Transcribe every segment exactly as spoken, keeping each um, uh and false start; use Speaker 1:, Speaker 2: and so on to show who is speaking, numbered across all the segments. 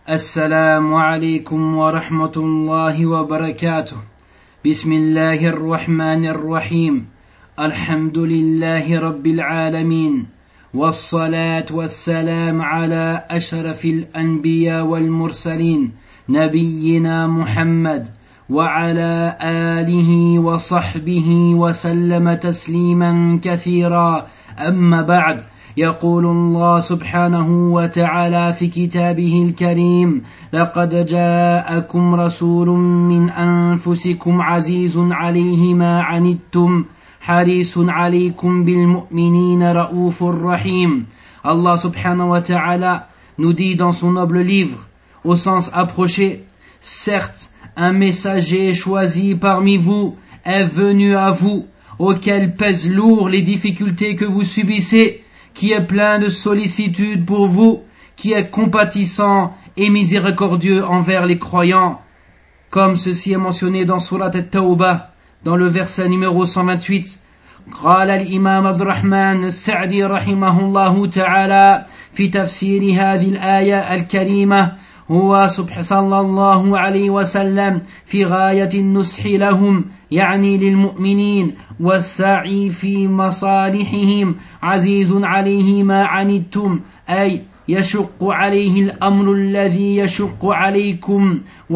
Speaker 1: السلام عليكم ورحمة الله وبركاته. بسم الله الرحمن الرحيم. الحمد لله رب العالمين، والصلاة والسلام على أشرف الأنبياء والمرسلين نبينا محمد وعلى آله وصحبه وسلم تسليما كثيرا. أما بعد، يقول الله سبحانه وتعالى في كتابه الكريم: لقد جاءكم رسول من أنفسكم عزيز عليه ما عنتم حريص عليكم بالمؤمنين رؤوف رحيم. Allah subhanahu wa ta'ala nous dit dans son noble livre, au sens approché: certes, un messager choisi parmi vous est venu à vous, auquel pèsent lourd les difficultés que vous subissez, qui est plein de sollicitude pour vous, qui est compatissant et miséricordieux envers les croyants. Comme ceci est mentionné dans Surat At-Tawbah, dans le verset numéro cent vingt-huit. قال الإمام عبد الرحمن السعدي رحمه الله تعالى في تفسير هذه الآية الكريمة: هو صلى الله عليه وسلم في غاية النصح لهم، يعني للمؤمنين، والسعي في مصالحهم، عزيز عليه ما عنتم، أي يشق عليه الأمر الذي يشق عليكم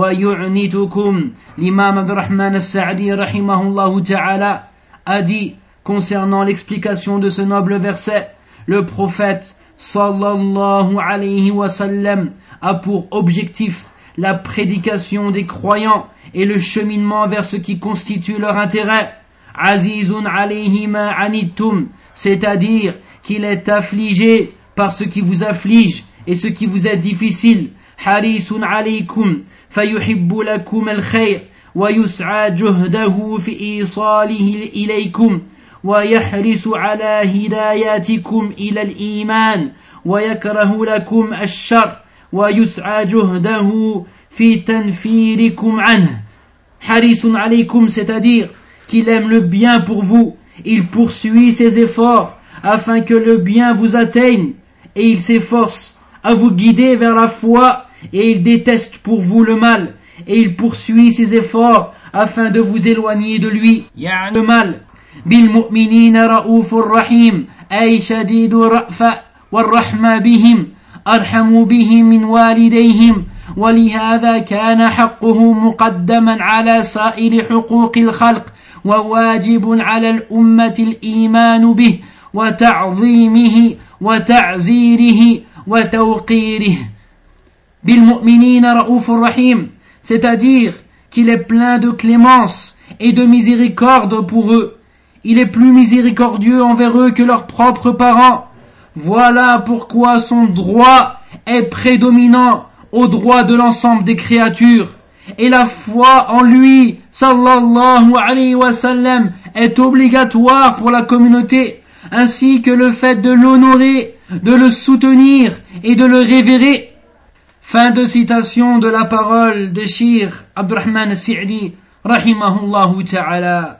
Speaker 1: ويعنتكم. L'imam Abdurrahman al-Sa'di rahimahullah ta'ala a dit concernant l'explication de ce noble verset: le prophète sallallahu alayhi wa sallam a pour objectif la prédication des croyants et le cheminement vers ce qui constitue leur intérêt. Azizun alayhi ma anittum, c'est-à-dire qu'il est affligé par ce qui vous afflige et ce qui vous est difficile. Harisun alaykum fayuhibbu lakum al-khayr wa yus'a juhdahu fi isalihi ilaykum wa yahrisu ala hidayatikum ila al-iman wa yakrahu lakum ash-shar wa yus'a juhdahu fi tanfirikum anhu. Harisun alaykum, c'est-à-dire qu'il aime le bien pour vous, il poursuit ses efforts afin que le bien vous atteigne, et il s'efforce à vous guider vers la foi, et il déteste pour vous le mal, et il poursuit ses efforts afin de vous éloigner de lui. Y'a le mal. Bil mu'minina ra'ufur rahim, ay shadidu ra'fa wal rahma bihim, arhamu bihim min walidayhim, ولهذا كان حقه مقدما على سائر حقوق الخلق، وواجب على الأمة الإيمان به وتعظيمه وتعزيره وتوقيره. بالمؤمنين رؤوف رحيم, c'est-à-dire qu'il est plein de clémence et de miséricorde pour eux. Il est plus miséricordieux envers eux que leurs propres parents. Voilà pourquoi son droit est prédominant au droit de l'ensemble des créatures, et la foi en lui sallallahu alayhi wa sallam est obligatoire pour la communauté, ainsi que le fait de l'honorer, de le soutenir et de le révérer. Fin de citation de la parole de Cheikh Abdurrahman al-Sa'di rahimahullahu ta'ala.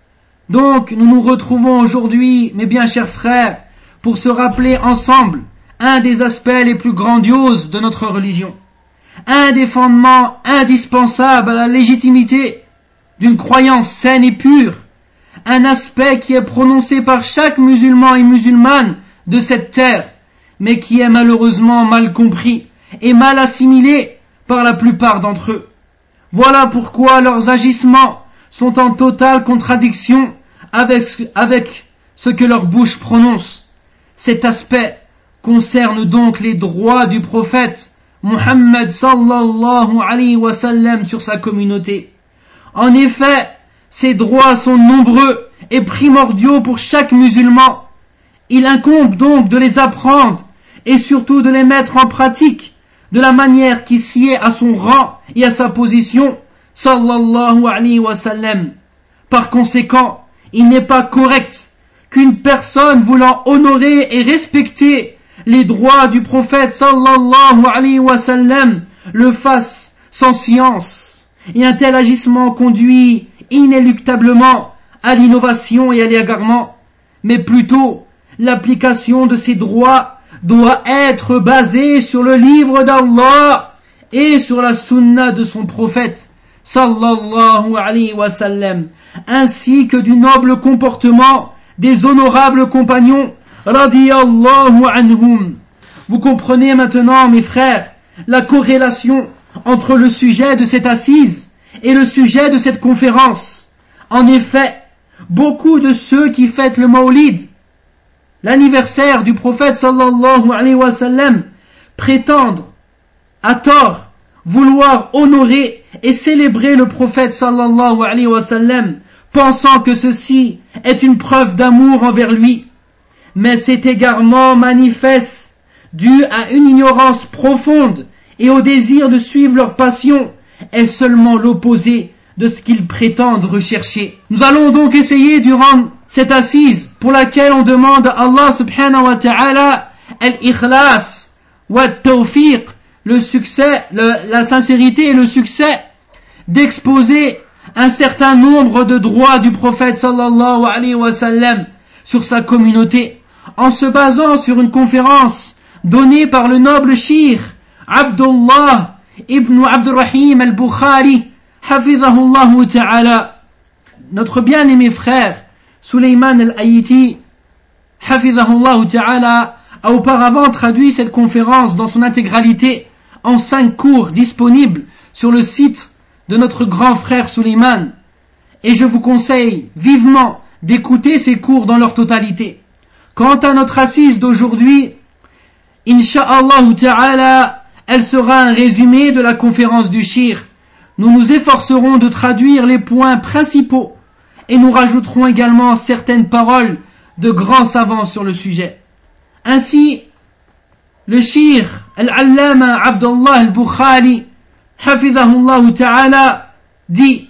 Speaker 1: Donc nous nous retrouvons aujourd'hui, mes bien chers frères, pour se rappeler ensemble un des aspects les plus grandioses de notre religion, un des fondements indispensables à la légitimité d'une croyance saine et pure, un aspect qui est prononcé par chaque musulman et musulmane de cette terre, mais qui est malheureusement mal compris et mal assimilé par la plupart d'entre eux. Voilà pourquoi leurs agissements sont en totale contradiction avec, avec ce que leur bouche prononce. Cet aspect concerne donc les droits du prophète Muhammad sallallahu alayhi wa sallam sur sa communauté. En effet, ces droits sont nombreux et primordiaux pour chaque musulman. Il incombe donc de les apprendre et surtout de les mettre en pratique de la manière qui sied à son rang et à sa position sallallahu alayhi wa sallam. Par conséquent, il n'est pas correct qu'une personne voulant honorer et respecter les droits du prophète sallallahu alayhi wa sallam le fasse sans science, et un tel agissement conduit inéluctablement à l'innovation et à l'égarement, mais plutôt l'application de ces droits doit être basée sur le livre d'Allah et sur la sunna de son prophète sallallahu alayhi wa sallam, ainsi que du noble comportement des honorables compagnons radiyallahu anhum. Vous comprenez maintenant, mes frères, la corrélation entre le sujet de cette assise et le sujet de cette conférence. En effet, beaucoup de ceux qui fêtent le Mawlid, l'anniversaire du prophète sallallahu alayhi wa sallam, prétendent à tort vouloir honorer et célébrer le prophète sallallahu alayhi wa sallam, pensant que ceci est une preuve d'amour envers lui. Mais cet égarement manifeste dû à une ignorance profonde et au désir de suivre leur passion est seulement l'opposé de ce qu'ils prétendent rechercher. Nous allons donc essayer durant cette assise pour laquelle on demande à Allah subhanahu wa ta'ala al-ikhlas wa tawfiq, le succès, le, la sincérité et le succès, d'exposer un certain nombre de droits du prophète sallallahu alayhi wa sallam sur sa communauté, en se basant sur une conférence donnée par le noble cheikh Abdullah ibn Abdurrahim al-Bukhari, hafidhahullah ta'ala. Notre bien-aimé frère Suleiman al-Ayiti, hafidhahullah ta'ala, a auparavant traduit cette conférence dans son intégralité en cinq cours disponibles sur le site de notre grand frère Suleiman, et je vous conseille vivement d'écouter ces cours dans leur totalité. Quant à notre assise d'aujourd'hui, Inch'Allah ta'ala, elle sera un résumé de la conférence du cheikh. Nous nous efforcerons de traduire les points principaux et nous rajouterons également certaines paroles de grands savants sur le sujet. Ainsi, le cheikh Al-Allama Abdullah al-Bukhari, hafidhahullah ta'ala, dit: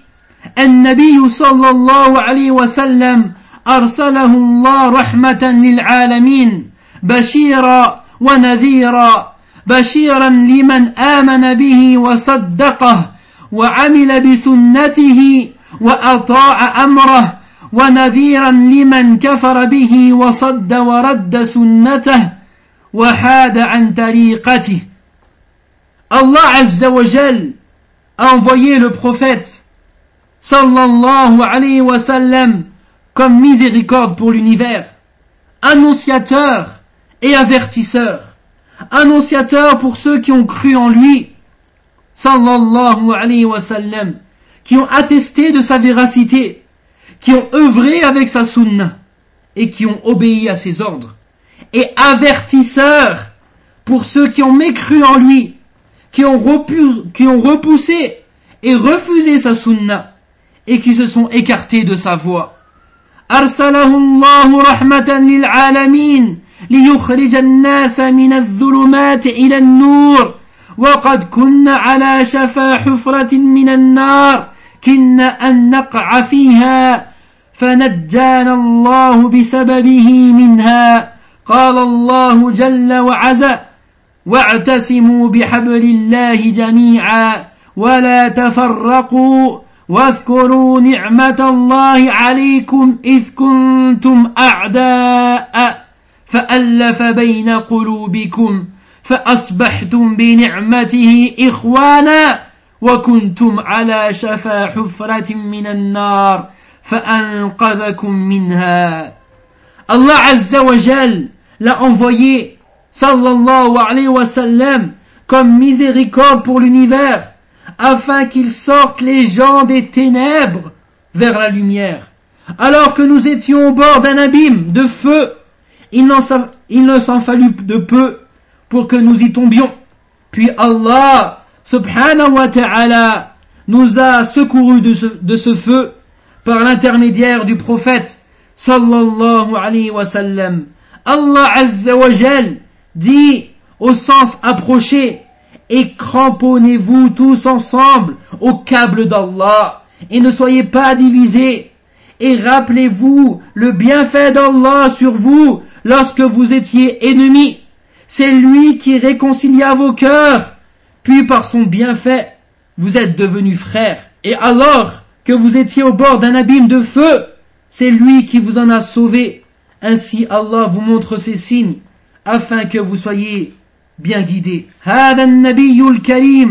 Speaker 1: النبي صلى الله عليه وسلم أرسله الله رحمة للعالمين بشيرا ونذيرا بشيرا لمن آمن به وصدقه وعمل بسنته وأطاع أمره ونذيرا لمن كفر به وصد ورد سنته وحاد عن طريقته. Allah Azza wa Jal a envoyé le prophète sallallahu alayhi wa sallam comme miséricorde pour l'univers, annonciateur et avertisseur, annonciateur pour ceux qui ont cru en lui, sallallahu alayhi wa sallam, qui ont attesté de sa véracité, qui ont œuvré avec sa sunna et qui ont obéi à ses ordres, et avertisseur pour ceux qui ont mécru en lui, qui ont, repoussé, qui ont repoussé et refusé sa sunna et qui se sont écartés de sa voie. أرسله الله رحمة للعالمين ليخرج الناس من الظلمات إلى النور وقد كنا على شفا حفرة من النار كنا أن نقع فيها فنجانا الله بسببه منها. قال الله جل وعز: واعتصموا بحبل الله جميعا ولا تفرقوا واذكروا نعمة الله عليكم إذ كنتم أعداء فألف بين قلوبكم فأصبحتم بنعمته إخوانا وكنتم على شفا حفرة من النار فأنقذكم منها. Allah Azza wa Jal l'a envoyé sallallahu alayhi wa sallam comme miséricorde pour l'univers, afin qu'ils sortent les gens des ténèbres vers la lumière. Alors que nous étions au bord d'un abîme de feu, il, n'en, il ne s'en fallut de peu pour que nous y tombions. Puis Allah subhanahu wa ta'ala nous a secourus de ce, de ce feu par l'intermédiaire du prophète sallallahu alayhi wa sallam. Allah Azza wa Jal dit au sens approché: et cramponnez-vous tous ensemble au câble d'Allah et ne soyez pas divisés, et rappelez-vous le bienfait d'Allah sur vous lorsque vous étiez ennemis. C'est lui qui réconcilia vos cœurs, puis par son bienfait vous êtes devenus frères. Et alors que vous étiez au bord d'un abîme de feu, c'est lui qui vous en a sauvés. Ainsi Allah vous montre ses signes afin que vous soyez bien guidés. هذا النبي الكريم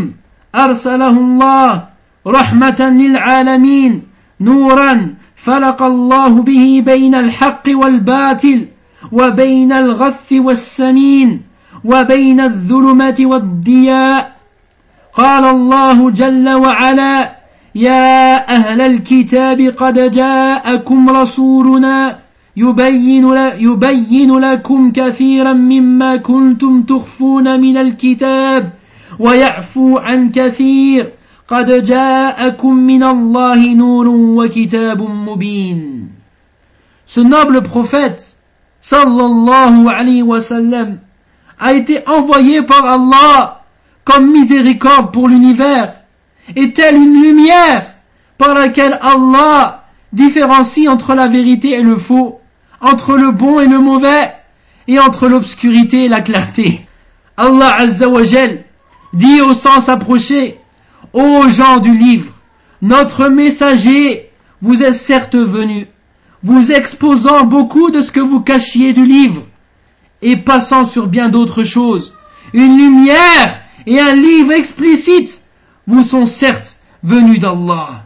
Speaker 1: أرسله الله رحمة للعالمين نورا فلق الله به بين الحق والباطل وبين الغث والسمين وبين الظلمة والضياء. قال الله جل وعلا: يا أهل الكتاب قد جاءكم رسولنا يبين, يبين لكم كثيرا مما كنتم تخفون من الكتاب ويعفو عن كثير قد جاءكم من الله نور وكتاب مبين. Ce noble prophète sallallahu alayhi wa sallam a été envoyé par Allah comme miséricorde pour l'univers et telle une lumière par laquelle Allah différencie entre la vérité et le faux, entre le bon et le mauvais, et entre l'obscurité et la clarté. Allah Azza wa Jal dit au sens approché: ô gens du livre, notre messager vous est certes venu, vous exposant beaucoup de ce que vous cachiez du livre, et passant sur bien d'autres choses. Une lumière et un livre explicite vous sont certes venus d'Allah.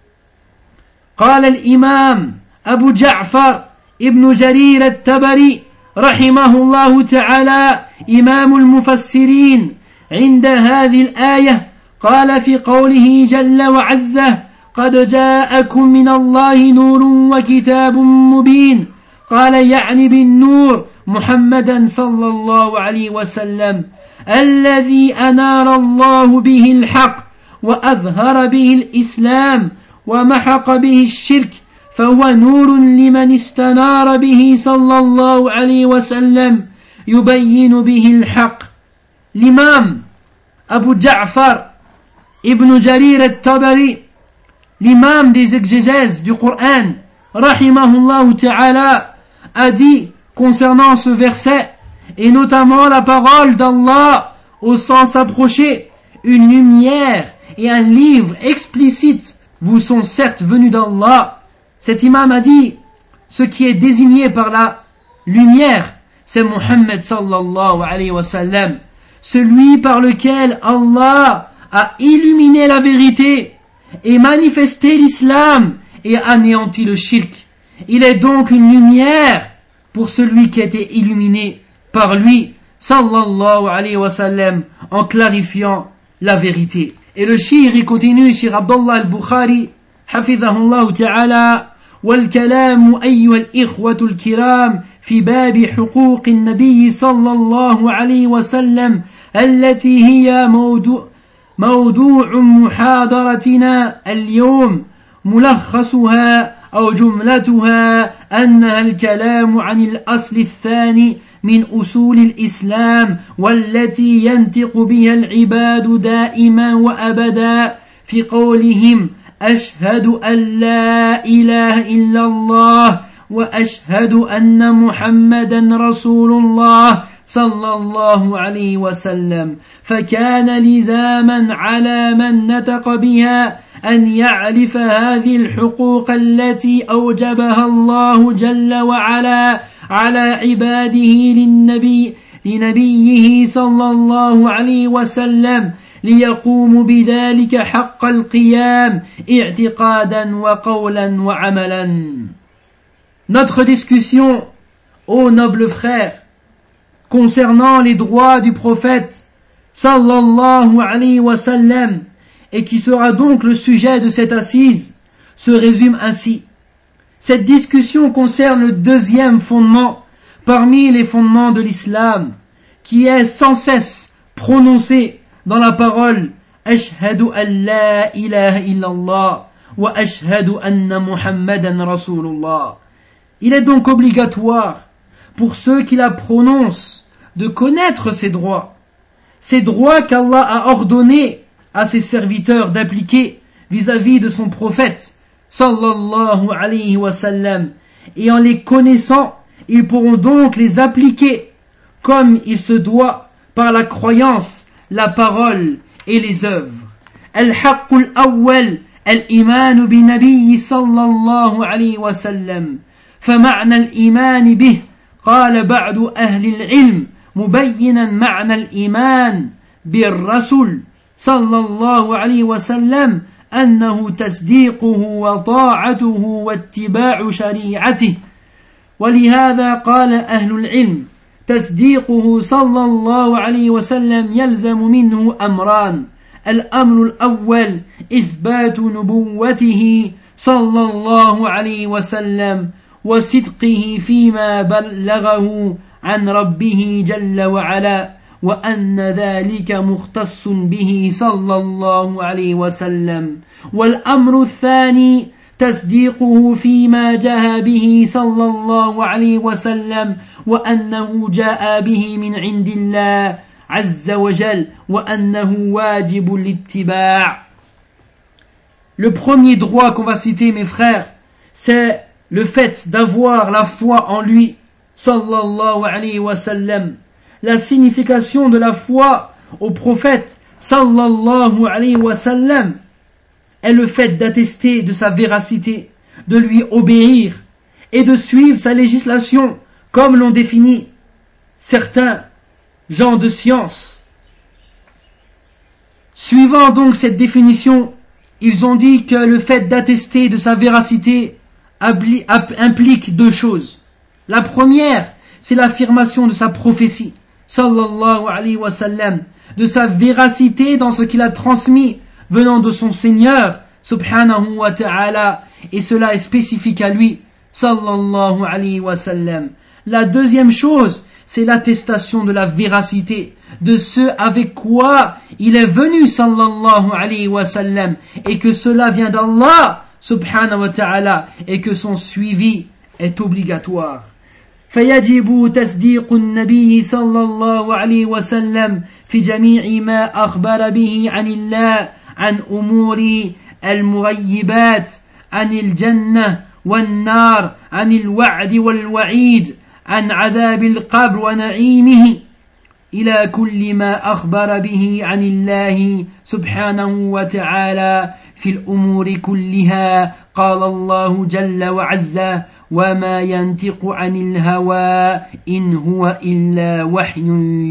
Speaker 1: قال الإمام أبو جعفر ابن جرير الطبري رحمه الله تعالى إمام المفسرين عند هذه الآية، قال في قوله جل وعز: قد جاءكم من الله نور وكتاب مبين، قال يعني بالنور محمدا صلى الله عليه وسلم الذي أنار الله به الحق وأظهر به الإسلام ومحق به الشرك، فهو نور لمن استنار به صلى الله عليه وسلم يبين به الحق. L'imam Abu Ja'far ibn Jarir al-Tabari, l'imam des exégèses du Coran, rahimahullah ta'ala, a dit concernant ce verset, et notamment la parole d'Allah au sens approché: une lumière et un livre explicite vous sont certes venus d'Allah. Cet imam a dit: ce qui est désigné par la lumière, c'est Muhammad sallallahu alayhi wa sallam, celui par lequel Allah a illuminé la vérité et manifesté l'islam et anéanti le shirk. Il est donc une lumière pour celui qui a été illuminé par lui sallallahu alayhi wa sallam en clarifiant la vérité. Et le shir il continue, Shir Abdullah al-Bukhari hafidhahullah ta'ala: والكلام أيها الإخوة الكرام في باب حقوق النبي صلى الله عليه وسلم التي هي موضوع, موضوع محاضرتنا اليوم ملخصها أو جملتها أنها الكلام عن الأصل الثاني من أصول الإسلام والتي ينطق بها العباد دائما وأبدا في قولهم: أشهد أن لا إله إلا الله وأشهد أن محمدا رسول الله صلى الله عليه وسلم. فكان لزاما على من نطق بها أن يعرف هذه الحقوق التي أوجبها الله جل وعلا على عباده للنبي لنبيه صلى الله عليه وسلم ليقوموا بذلك حق القيام اعتقادا وقولا وعملا. Notre discussion, ô nobles frères, concernant les droits du prophète sallallahu alayhi wa sallam, et qui sera donc le sujet de cette assise, se résume ainsi. Cette discussion concerne le deuxième fondement parmi les fondements de l'islam, qui est sans cesse prononcé dans la parole Ashhadu an la ilaha illallah wa ashhadu anna Muhammadan Rasulullah. Il est donc obligatoire pour ceux qui la prononcent de connaître ces droits, ces droits qu'Allah a ordonné à ses serviteurs d'appliquer vis-à-vis de son prophète sallallahu alayhi wa sallam, et en les connaissant, ils pourront donc les appliquer comme il se doit par la croyance, la parole et les œuvres. Al-Haqq al-Awwal al-Iman bi Nabi sallallahu alayhi wa sallam. فمعنى الإيمان به قال بعض أهل العلم مبينا معنى الإيمان بالرسول صلى الله عليه وسلم أنه تصديقه وطاعته واتباع شريعته. ولهذا قال أهل العلم تصديقه صلى الله عليه وسلم يلزم منه أمران. الأمر الأول إثبات نبوته صلى الله عليه وسلم وصدقه فيما بلغه عن ربه جل وعلا، وأن ذلك مختص به صلى الله عليه وسلم. والأمر الثاني تصديقه فيما جاء به صلى الله عليه وسلم وأنه جاء به من عند الله عز وجل وأنه واجب الاتباع. Le premier droit qu'on va citer, mes frères, c'est le fait d'avoir la foi en lui, sallallahu alayhi wa sallam. La signification de la foi au prophète, sallallahu alayhi wa sallam, est le fait d'attester de sa véracité, de lui obéir et de suivre sa législation, comme l'ont défini certains gens de science. Suivant donc cette définition, ils ont dit que le fait d'attester de sa véracité implique deux choses. La première, c'est l'affirmation de sa prophétie, sallallahu alayhi wa sallam, de sa véracité dans ce qu'il a transmis venant de son Seigneur, subhanahu wa ta'ala, et cela est spécifique à lui, sallallahu alayhi wa sallam. La deuxième chose, c'est l'attestation de la véracité de ce avec quoi il est venu, sallallahu alayhi wa sallam, et que cela vient d'Allah, subhanahu wa ta'ala, et que son suivi est obligatoire. فيجب تصديق النبي صلى الله عليه وسلم في جميع ما أخبر به عن الله عن أمور المغيبات، عن الجنة والنار، عن الوعد والوعيد، عن عذاب القبر ونعيمه، إلى كل ما أخبر به عن الله سبحانه وتعالى في الأمور كلها. قال الله جل وعز: وما ينطق عن الهوى إن هو إلا وحي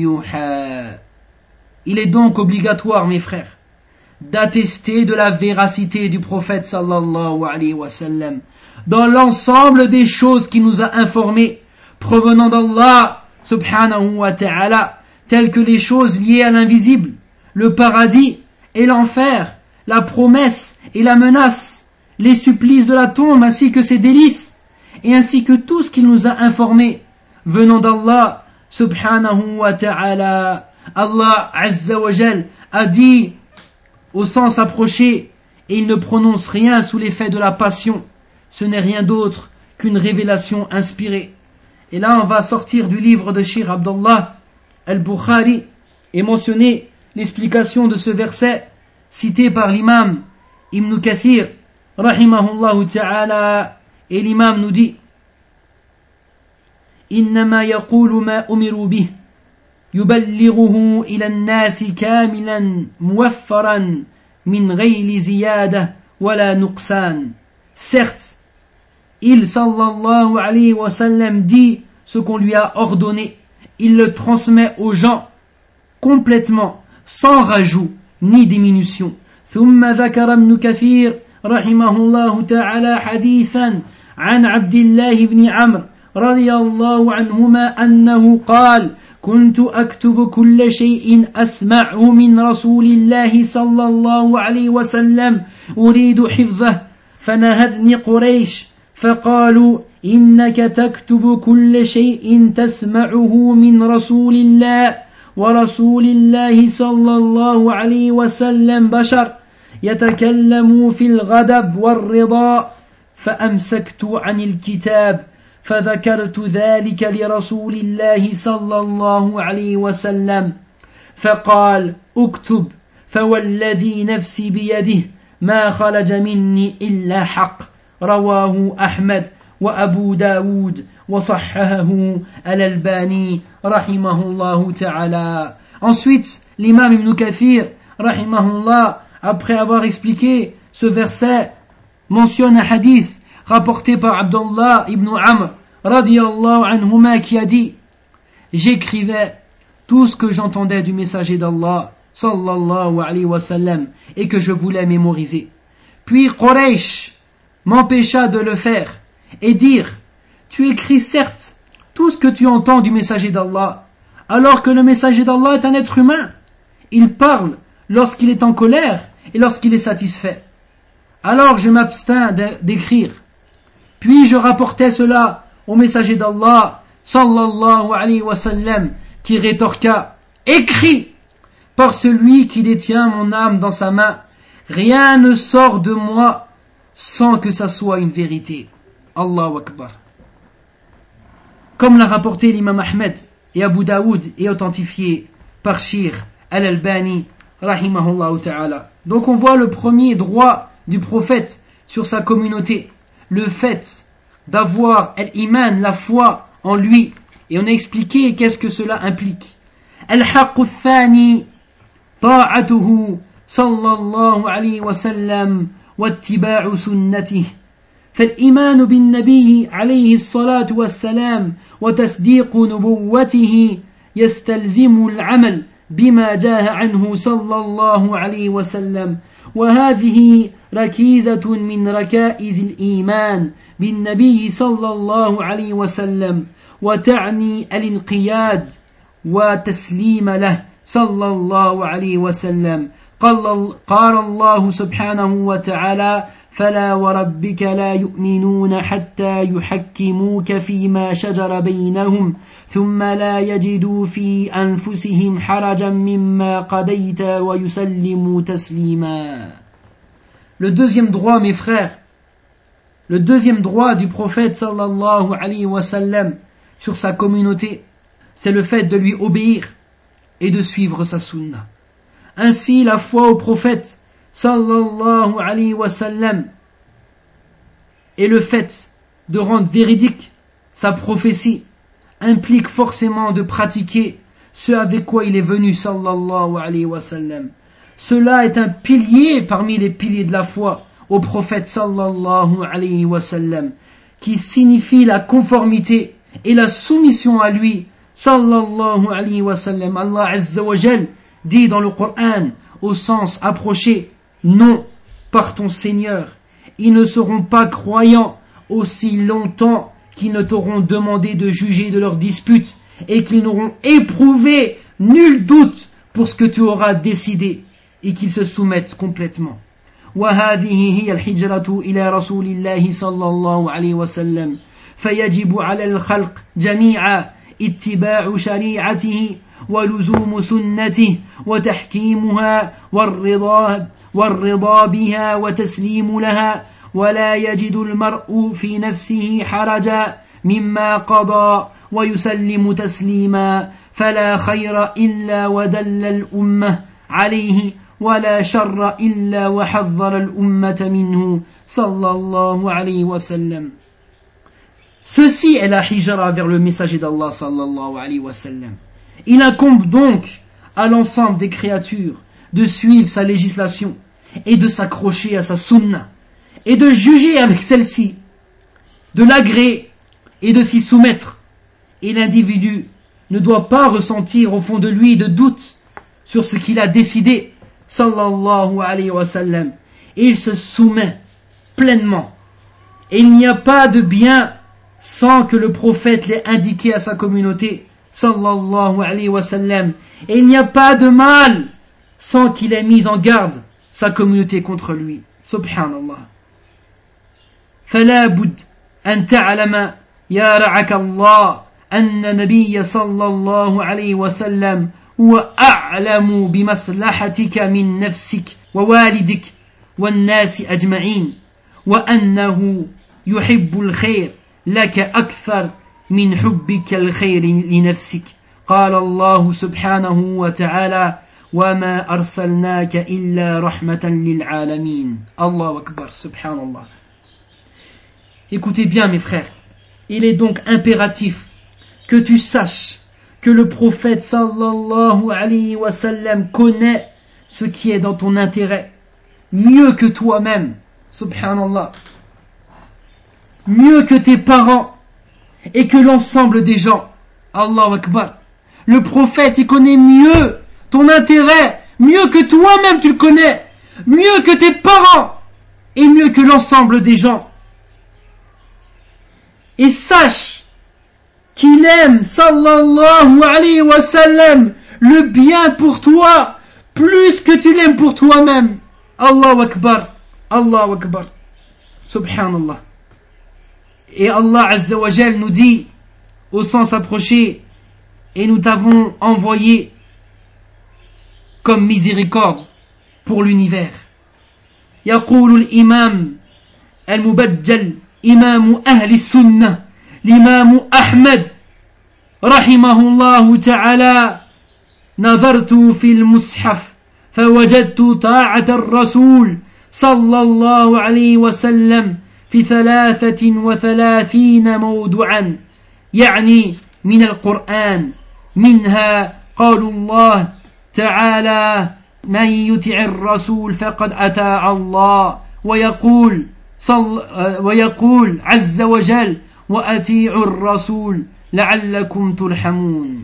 Speaker 1: يوحى. Il est donc obligatoire, mes frères, d'attester de la véracité du prophète sallallahu alayhi wa sallam dans l'ensemble des choses qu'il nous a informées provenant d'Allah subhanahu wa ta'ala, telles que les choses liées à l'invisible, le paradis et l'enfer, la promesse et la menace, les supplices de la tombe ainsi que ses délices, et ainsi que tout ce qu'il nous a informé venant d'Allah subhanahu wa ta'ala. Allah azza wa jal a dit au sens approché, et il ne prononce rien sous l'effet de la passion, ce n'est rien d'autre qu'une révélation inspirée. Et là on va sortir du livre de Cheikh Abdullah al-Bukhari et mentionner l'explication de ce verset cité par l'imam Ibn Kathir rahimahullah ta'ala. Et l'imam nous dit: إنما يقول ما أمروا به يبلغه إلى الناس كاملا موفرا من غير زيادة ولا نقصان. Certes, il sallallahu alayhi wa sallam dit ce qu'on lui a ordonné, il le transmet aux gens complètement, sans rajout ni diminution. ثم ذكر ابن كثير رحمه الله تعالى حديثا عن عبد الله بن عمرو رضي الله عنهما أنه قال: كنت أكتب كل شيء أسمعه من رسول الله صلى الله عليه وسلم أريد حفظه، فنهتني قريش فقالوا: إنك تكتب كل شيء تسمعه من رسول الله، ورسول الله صلى الله عليه وسلم بشر يتكلم في الغضب والرضا. فأمسكت عن الكتاب فذكرت ذلك لرسول الله صلى الله عليه وسلم فقال: اكتب، فوالذي نفسي بيده ما خرج مني إلا حق. رواه أحمد وأبو داود وصححه الألباني رحمه الله تعالى. Ensuite, l'imam Ibn Kathir rahimahullah, après avoir expliqué ce verset, mentionne un hadith rapporté par Abdullah ibn Amr radiyallahu anhuma qui a dit: j'écrivais tout ce que j'entendais du messager d'Allah sallallahu alayhi wa sallam, et que je voulais mémoriser. Puis Quraysh m'empêcha de le faire et dire: tu écris certes tout ce que tu entends du messager d'Allah, alors que le messager d'Allah est un être humain. Il parle lorsqu'il est en colère et lorsqu'il est satisfait. Alors je m'abstins d'écrire. Puis je rapportai cela au messager d'Allah, sallallahu alayhi wa sallam, qui rétorqua: écris, par celui qui détient mon âme dans sa main, rien ne sort de moi sans que ça soit une vérité. Allahu Akbar. Comme l'a rapporté l'imam Ahmed et Abu Daoud et authentifié par Shir al-Albani, rahimahullah ta'ala. Donc on voit le premier droit du prophète sur sa communauté, le fait d'avoir al-iman, la foi en lui, et on a expliqué qu'est-ce que cela implique. Al-haqqu thani ta'atuhu sallallahu alayhi wa sallam wattiba'u sunnatih. فالإيمان بالنبي عليه الصلاة والسلام وتصديق نبوته يستلزم العمل بما جاء عنه صلى الله عليه وسلم، وهذه ركيزة من ركائز الإيمان بالنبي صلى الله عليه وسلم، وتعني الانقياد وتسليم له صلى الله عليه وسلم. قال الله سبحانه وتعالى: فلا وربك لا يؤمنون حتى يحكموك فيما شجر بينهم ثم لا يجدوا في أنفسهم حرجا مما قضيت ويسلموا تسليما. Le deuxième droit, mes frères, le deuxième droit du prophète sallallahu alayhi wa sallam sur sa communauté, c'est le fait de lui obéir et de suivre sa sunna. Ainsi, la foi au prophète sallallahu alayhi wa sallam et le fait de rendre véridique sa prophétie implique forcément de pratiquer ce avec quoi il est venu sallallahu alayhi wa sallam. Cela est un pilier parmi les piliers de la foi au prophète sallallahu alayhi wa sallam, qui signifie la conformité et la soumission à lui sallallahu alayhi wa sallam. Allah azza wa jal dit dans le Coran au sens approché: non, par ton Seigneur, ils ne seront pas croyants aussi longtemps qu'ils ne t'auront demandé de juger de leurs disputes et qu'ils n'auront éprouvé nul doute pour ce que tu auras décidé et qu'ils se soumettent complètement. وهذه هي الحجرة إلى رسول الله صلى الله عليه وسلم، فيجب على الخلق جميعا اتباع شريعته ولزوم سنته وتحكيمها والرضا والرضا بها وتسليم لها، ولا يجد المرء في نفسه حرجا مما قضى ويسلم تسليما، فلا خير إلا ودل الأمة عليه ولا شر إلا وحذر الأمة منه صلى الله عليه وسلم. Ceci est la hijra vers le messager d'Allah sallallahu alayhi wa sallam. Il incombe donc à l'ensemble des créatures de suivre sa législation et de s'accrocher à sa sunna et de juger avec celle-ci, de l'agréer et de s'y soumettre. Et l'individu ne doit pas ressentir au fond de lui de doute sur ce qu'il a décidé sallallahu alayhi wa sallam, et il se soumet pleinement. Et il n'y a pas de bien sans que le prophète l'ait indiqué à sa communauté sallallahu alayhi wa sallam, et il n'y a pas de mal sans qu'il ait mis en garde sa communauté contre lui. Subhanallah. فلا بد أن تعلم يا رعاك الله أن نبي صلى الله عليه وسلم هو أعلم بمصلحتك من نفسك ووالدك والناس أجمعين، وأنه يحب الخير لك أكثر من حبك الخير لنفسك. قال الله سبحانه وتعالى: وما أرسلناك إلا رحمة للعالمين. الله أكبر. Subhanallah. Écoutez bien, mes frères, il est donc impératif que tu saches que le prophète sallallahu alayhi wa sallam connaît ce qui est dans ton intérêt mieux que toi-même, subhanallah, mieux que tes parents et que l'ensemble des gens. Allahu Akbar. Le prophète, il connaît mieux ton intérêt, mieux que toi-même tu le connais, mieux que tes parents et mieux que l'ensemble des gens. Et sache qu'il aime, sallallahu alayhi wa sallam, le bien pour toi, plus que tu l'aimes pour toi-même. Allahu Akbar, Allahu Akbar, subhanallah. Et Allah Azza wa Jal nous dit, au sens approché, et nous t'avons envoyé comme miséricorde pour l'univers. يقول الإمام المبجل إمام أهل السنة الإمام أحمد رحمه الله تعالى: نظرت في المصحف فوجدت طاعة الرسول صلى الله عليه وسلم في ثلاثة وثلاثين موضوعا، يعني من القرآن، منها قول الله تعالى: من يطع الرسول فقد أطاع الله، ويقول صل ويقول عز وجل: وأطيعوا الرسول لعلكم ترحمون.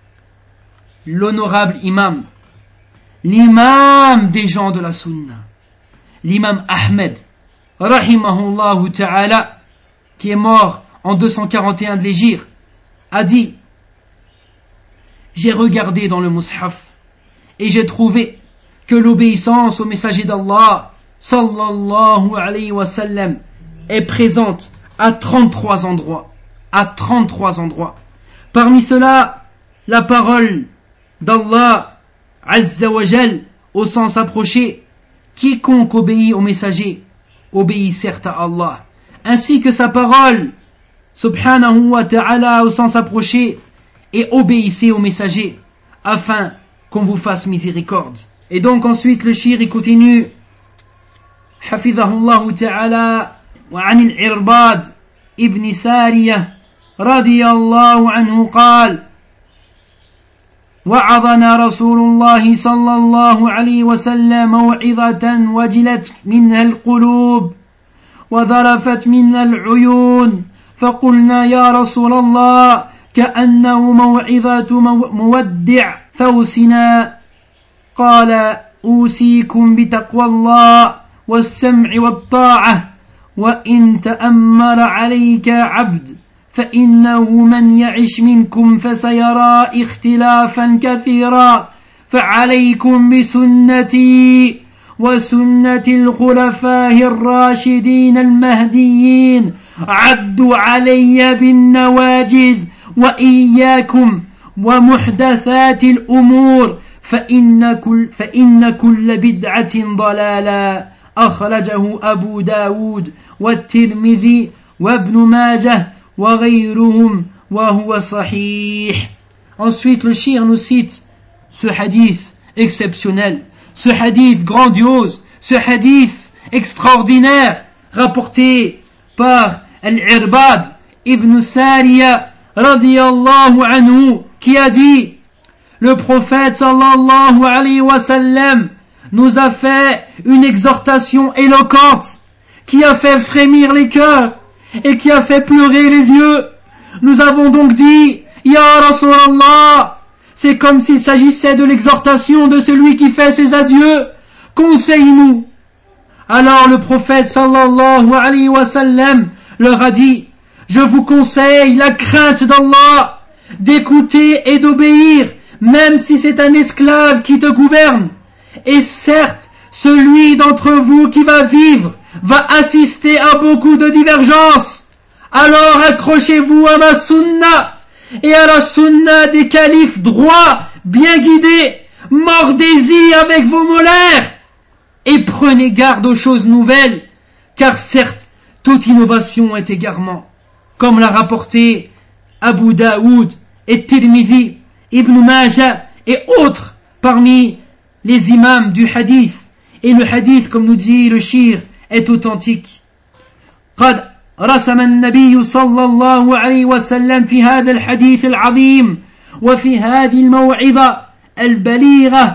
Speaker 1: L'honorable imam, l'imam des gens de la sunna, l'imam Ahmed, rahimahullah ta'ala, qui est mort en deux cent quarante et un de l'Hégire, a dit: j'ai regardé dans le mushaf et j'ai trouvé que l'obéissance au messager d'Allah sallallahu alayhi wa sallam est présente à trente-trois endroits, à trente-trois endroits. Parmi ceux-là, la parole d'Allah Azza wa Jal au sens approché: quiconque obéit au messager obéit certes à Allah, ainsi que sa parole subhanahu wa ta'ala au sens approché: et obéissez au messager afin qu'on vous fasse miséricorde. Et donc ensuite le shir il continue: hafidhahullah ta'ala wa anil irbad ibn Sariyah radiyallahu anhu qal: وعظنا رسول الله صلى الله عليه وسلم موعظة وجلت منها القلوب وذرفت منها العيون، فقلنا يا رسول الله كأنه موعظة مودع فوسنا. قال: أوصيكم بتقوى الله والسمع والطاعة، وإن تأمر عليك عبد فإنه من يعش منكم فسيرى اختلافا كثيرا، فعليكم بسنتي وسنة الخلفاء الراشدين المهديين، عدوا علي بالنواجذ، وإياكم ومحدثات الأمور، فإن كل, فإن كل بدعة ضلالة. أخرجه أبو داود والترمذي وابن ماجه وغيرهم وهو صحيح. Ensuite le shir nous cite ce hadith exceptionnel, ce hadith grandiose, ce hadith extraordinaire rapporté par Al-Irbad ibn Sariya radiyallahu anhu, qui a dit: le prophète sallallahu alayhi wa sallam nous a fait une exhortation éloquente qui a fait frémir les cœurs et qui a fait pleurer les yeux. Nous avons donc dit: Ya Rasulallah, c'est comme s'il s'agissait de l'exhortation de celui qui fait ses adieux, conseille-nous. Alors le prophète sallallahu alayhi wa sallam leur a dit: je vous conseille la crainte d'Allah, d'écouter et d'obéir, même si c'est un esclave qui te gouverne. Et certes, celui d'entre vous qui va vivre va assister à beaucoup de divergences. Alors accrochez-vous à ma sunna et à la sunna des califes droits, bien guidés. Mordez-y avec vos molaires et prenez garde aux choses nouvelles, car certes, toute innovation est égarement. Comme l'a rapporté Abu Daoud et Tirmidhi, Ibn Majah et autres parmi les imams du hadith. Et le hadith, comme nous dit le shir, est authentique. قد رسم النبي صلى الله عليه وسلم في هذا الحديث العظيم وفي هذه الموعظة البليغة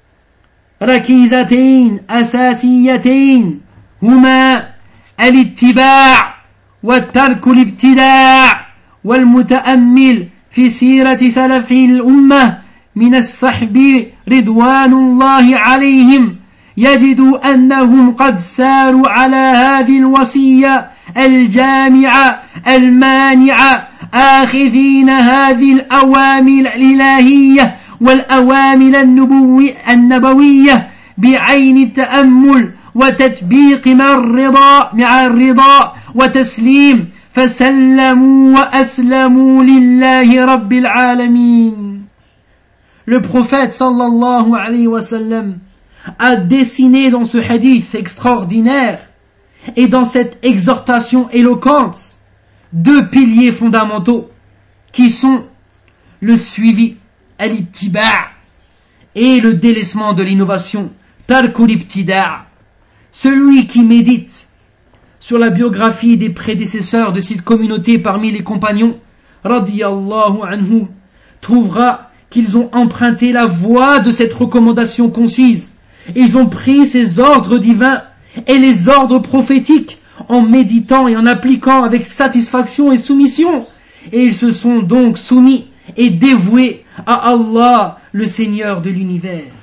Speaker 1: ركيزتين أساسيتين، هما الاتباع والترك الابتداع. والمتأمل في سيرة سلف الأمة من الصحب رضوان الله عليهم يجد أنهم قد ساروا على هذه الوصية الجامعة المانعة آخذين هذه الأوامر الإلهية والأوامر النبوية بعين التأمل وتطبيق مع الرضا مع الرضا وتسليم فسلموا وأسلموا لله رب العالمين. Le prophète sallallahu alayhi wa sallam a dessiné dans ce hadith extraordinaire et dans cette exhortation éloquente deux piliers fondamentaux qui sont le suivi, al-ittiba' et le délaissement de l'innovation, tarkul ibtida'. Celui qui médite sur la biographie des prédécesseurs de cette communauté parmi les compagnons, radiyallahu anhum, trouvera qu'ils ont emprunté la voie de cette recommandation concise. Ils ont pris ces ordres divins et les ordres prophétiques en méditant et en appliquant avec satisfaction et soumission. Et ils se sont donc soumis et dévoués à Allah, le Seigneur de l'univers.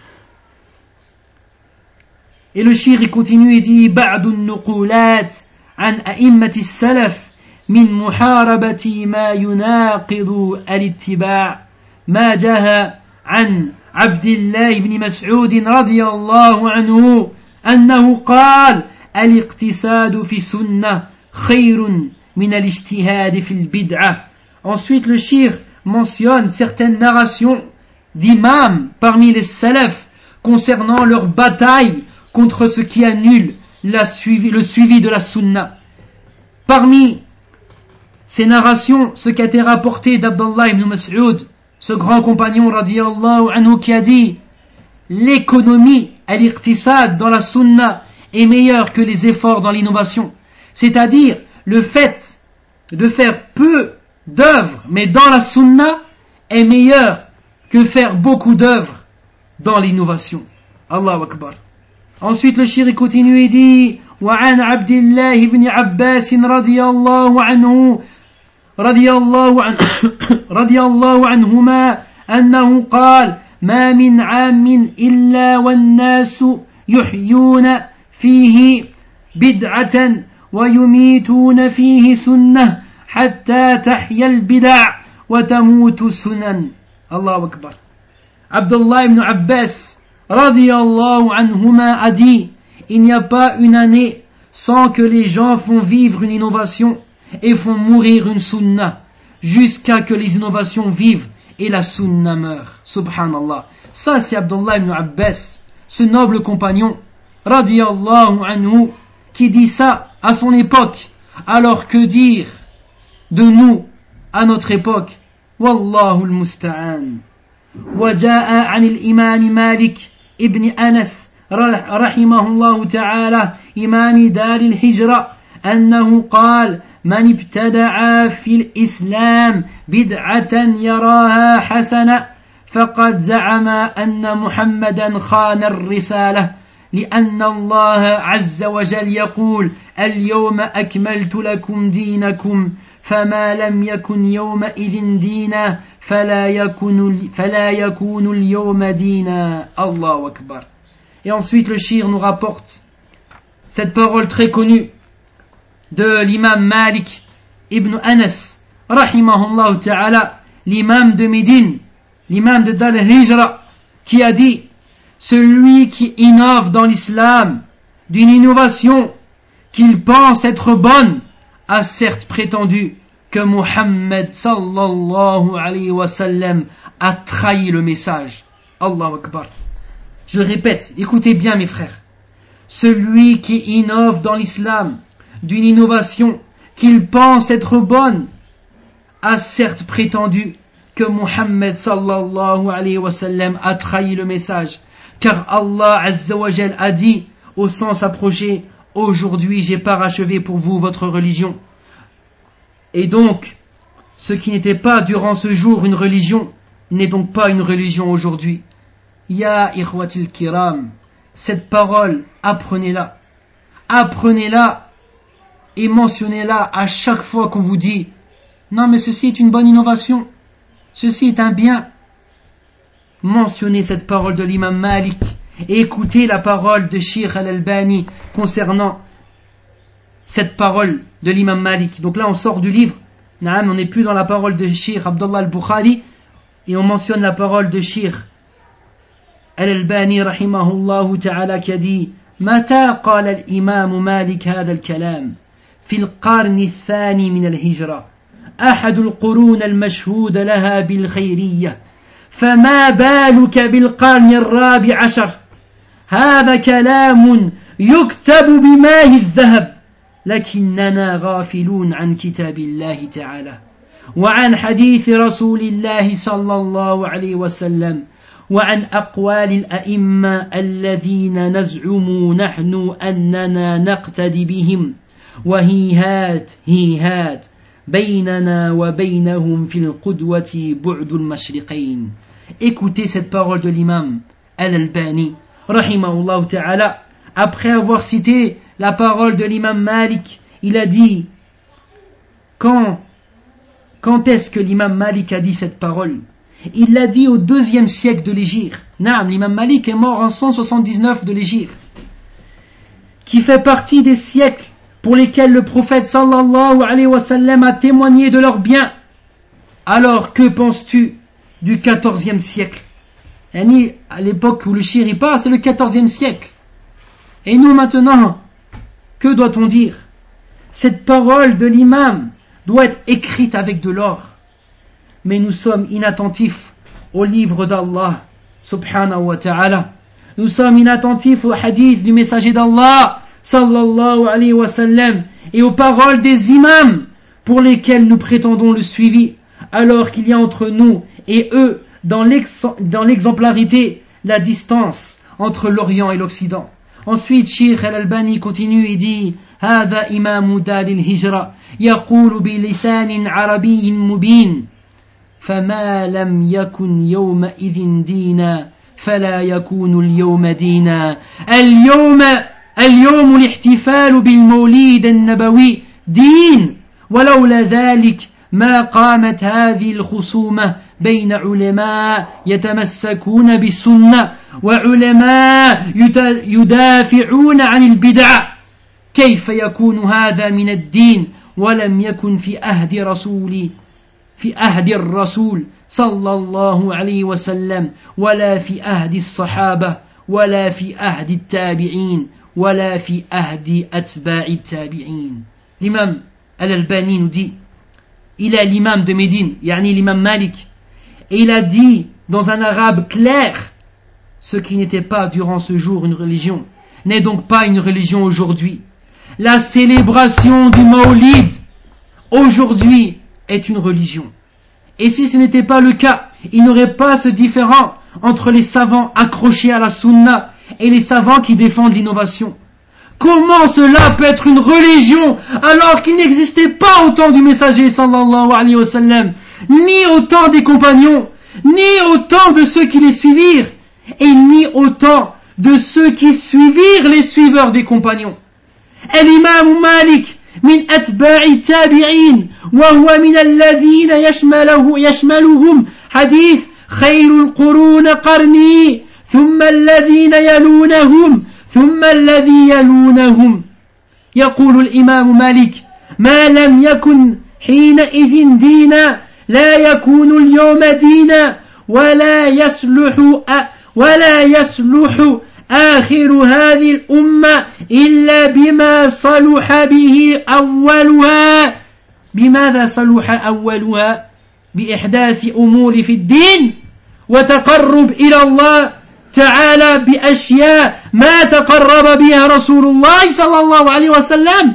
Speaker 1: Et le shir il continue et dit بعض النقولات عن أئمة السلف من محاربة ما يناقض الاتباع ما جاء عن عبد الله بن مسعود رضي الله عنه أنه قال الاقتصاد في السنة خير من الاجتهاد في البدعة. Ensuite le shir mentionne certaines narrations d'imams parmi les salafs concernant leur bataille contre ce qui annule la suivi, le suivi de la sunna. Parmi ces narrations, ce qui a été rapporté d'Abdullah ibn Mas'ud, ce grand compagnon radiyallahu anhu qui a dit l'économie, al-iqtisad dans la sunna est meilleure que les efforts dans l'innovation. C'est-à-dire le fait de faire peu d'œuvres mais dans la sunna est meilleur que faire beaucoup d'œuvres dans l'innovation. Allahu Akbar. Ensuite le shir continue et dit وعن عبد الله بن عباس رضي الله عنه رضي الله عنه رضي الله عنهما أنه قال ما من عام إلا والناس يحيون فيه بدعة ويميتون فيه سنة حتى تحيا البدع وتموت السنن. الله أكبر. Abdullah ibn Abbas radiyallahu anhuma a dit il n'y a pas une année sans que les gens font vivre une innovation et font mourir une sunna jusqu'à que les innovations vivent et la sunna meurt. Subhanallah. Ça c'est Abdullah ibn Abbas, ce noble compagnon radiyallahu anhu qui dit ça à son époque. Alors que dire de nous à notre époque? Wallahu al-musta'an. وجاء عن الإمام مالك ابن أنس رحمه الله تعالى إمام دار الهجرة أنه قال من ابتدع في الإسلام بدعة يراها حسنة فقد زعم أن محمدا خان الرسالة لأن الله عز وجل يقول اليوم أكملت لكم دينكم فما لم يكن يومئذ دينا فلا يكون فلا يكون اليوم دينا. الله أكبر. Et ensuite le shir nous rapporte cette parole très connue de l'imam Malik ibn Anas rahimahullah ta'ala, l'imam de Médine, l'imam de Dar al-Hijra, qui a dit celui qui innove dans l'islam d'une innovation qu'il pense être bonne a certes prétendu que Muhammad sallallahu alayhi wa sallam a trahi le message. Allahu Akbar. Je répète, écoutez bien mes frères. Celui qui innove dans l'islam d'une innovation qu'il pense être bonne a certes prétendu que Muhammad sallallahu alayhi wa sallam a trahi le message. Car Allah Azza wa Jal a dit au sens approché aujourd'hui j'ai parachevé pour vous votre religion. Et donc, ce qui n'était pas durant ce jour une religion n'est donc pas une religion aujourd'hui. Ya ikhwatil kiram, cette parole, apprenez-la. Apprenez-la et mentionnez-la à chaque fois qu'on vous dit non mais ceci est une bonne innovation, ceci est un bien. mentionner cette parole de l'imam Malik et écouter la parole de Cheikh Al-Albani concernant cette parole de l'imam Malik. Donc là on sort du livre, on n'est plus dans la parole de Cheikh Abdullah Al-Bukhari et on mentionne la parole de Cheikh Al-Albani rahimahullah ta'ala qui a dit متى قال الإمام مالك هذا الكلام في القرن الثاني من الهجرة أحد القرون المشهود لها بالخيرية فما بالك بالقرن الرابع عشر هذا كلام يكتب بماء الذهب لكننا غافلون عن كتاب الله تعالى وعن حديث رسول الله صلى الله عليه وسلم وعن أقوال الأئمة الذين نزعم نحن أننا نقتدي بهم وهيهات هيهات بيننا وبينهم في القدوة بعد المشرقين. Écoutez cette parole de l'imam Al-Albani rahimahullah ta'ala. Après avoir cité la parole de l'imam Malik, il a dit quand, quand est-ce que l'imam Malik a dit cette parole? Il l'a dit au deuxième siècle de l'Hégire. Naam, l'imam Malik est mort en cent soixante-dix-neuf de l'Hégire, qui fait partie des siècles pour lesquels le prophète sallallahu alayhi wa sallam a témoigné de leur bien. Alors que penses-tu du quatorzième siècle? Yani, à l'époque où le shir y part, c'est le quatorzième siècle. Et nous maintenant, que doit-on dire? Cette parole de l'imam doit être écrite avec de l'or. Mais nous sommes inattentifs au livre d'Allah subhanahu wa ta'ala. Nous sommes inattentifs au hadith du messager d'Allah sallallahu alayhi wa sallam et aux paroles des imams pour lesquels nous prétendons le suivi, alors qu'il y a entre nous et eux dans, l'ex- dans l'exemplarité la distance entre l'Orient et l'Occident. Ensuite, Cheikh Al-Albani continue et dit هذا إمام دار الهجرة يقول بلسان عربي مبين فما لم يكن يومئذ دينا فلا يكون اليوم دينا اليوم اليوم الاحتفال بالمولد النبوي دين ولولا ذلك ما قامت هذه الخصومة بين علماء يتمسكون بالسنة وعلماء يدافعون عن البدع كيف يكون هذا من الدين ولم يكن في عهد رسول في عهد الرسول صلى الله عليه وسلم ولا في عهد الصحابة ولا في عهد التابعين ولا في عهد أتباع التابعين. L'imam Al-Albani nous dit, il est l'imam de Médine, yani l'imam Malik, et il a dit dans un arabe clair, ce qui n'était pas durant ce jour une religion n'est donc pas une religion aujourd'hui. La célébration du Maulid aujourd'hui est une religion. Et si ce n'était pas le cas, il n'y aurait pas ce différend entre les savants accrochés à la sunna et les savants qui défendent l'innovation. Comment cela peut être une religion alors qu'il n'existait pas au temps du messager sallallahu alayhi wa sallam, ni au temps des compagnons, ni au temps de ceux qui les suivirent, et ni au temps de ceux qui suivirent les suiveurs des compagnons. L'imam Malik من أتباع التابعين وهو من الذين يشمله يشملهم حديث خير القرون قرني ثم الذين يلونهم ثم الذي يلونهم. يقول الإمام مالك ما لم يكن حينئذ دينا لا يكون اليوم دينا ولا يصلح ولا يصلح آخر هذه الأمة إلا بما صلح به أولها. بماذا صلح أولها؟ بإحداث أمور في الدين وتقرب إلى الله تعالى بأشياء ما تقرب بها رسول الله صلى الله عليه وسلم.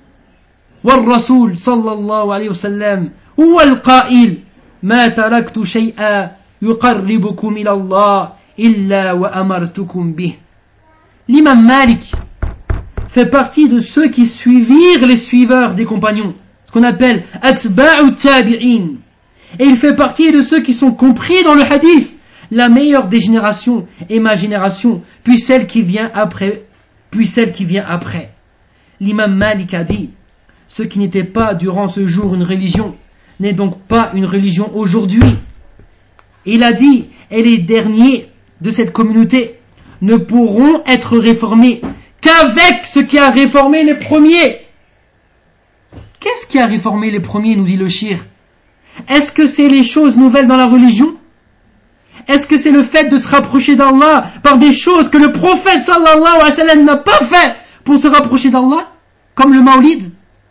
Speaker 1: والرسول صلى الله عليه وسلم هو القائل ما تركت شيئا يقربكم إلى الله إلا وأمرتكم به. L'imam Malik fait partie de ceux qui suivirent les suiveurs des compagnons, ce qu'on appelle atba'u tabi'in, et il fait partie de ceux qui sont compris dans le hadith. La meilleure des générations est ma génération, puis celle qui vient après, puis celle qui vient après. L'imam Malik a dit, ce qui n'était pas durant ce jour une religion n'est donc pas une religion aujourd'hui.
Speaker 2: Il a dit, et les derniers de cette communauté ne pourront être réformés qu'avec ce qui a réformé les premiers. Qu'est-ce qui a réformé les premiers, nous dit le shir? Est-ce que c'est les choses nouvelles dans la religion? Est-ce que c'est le fait de se rapprocher d'Allah par des choses que le prophète sallallahu alayhi wa sallam n'a pas fait pour se rapprocher d'Allah, comme le maulid?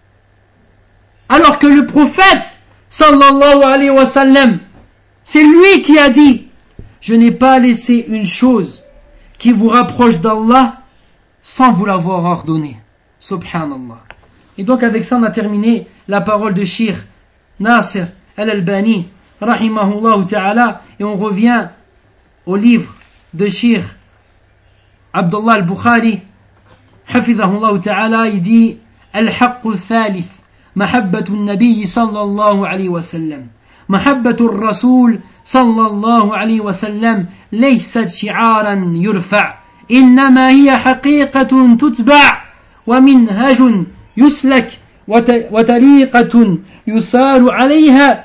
Speaker 2: Alors que le prophète sallallahu alayhi wa sallam, c'est lui qui a dit, je n'ai pas laissé une chose qui vous rapproche d'Allah sans vous l'avoir ordonné. Subhanallah. Et donc avec ça on a terminé la parole de Cheikh Nasir al-Albani rahimahullah ta'ala, et on revient au livre de Cheikh Abdullah al-Bukhari hafidhahullah ta'ala. Il dit al-haqq al-thalith mahabbatu an-nabi sallallahu alayhi wa sallam mahabbatu ar-rasul sallallahu alayhi wa sallam laysat shi'aran yurfa' innama hiya haqiqatun tutba' wa minhajun يسلك وطريقة يسار عليها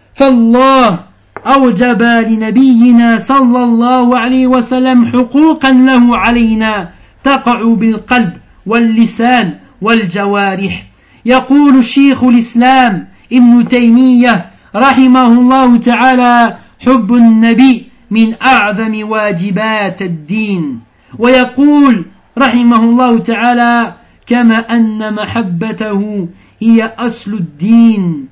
Speaker 2: فالله أوجب لنبينا صلى الله عليه وسلم حقوقا له علينا تقع بالقلب واللسان والجوارح. يقول الشيخ الإسلام ابن تيمية رحمه الله تعالى حب النبي من أعظم واجبات الدين. ويقول رحمه الله تعالى كما أن محبته هي أصل الدين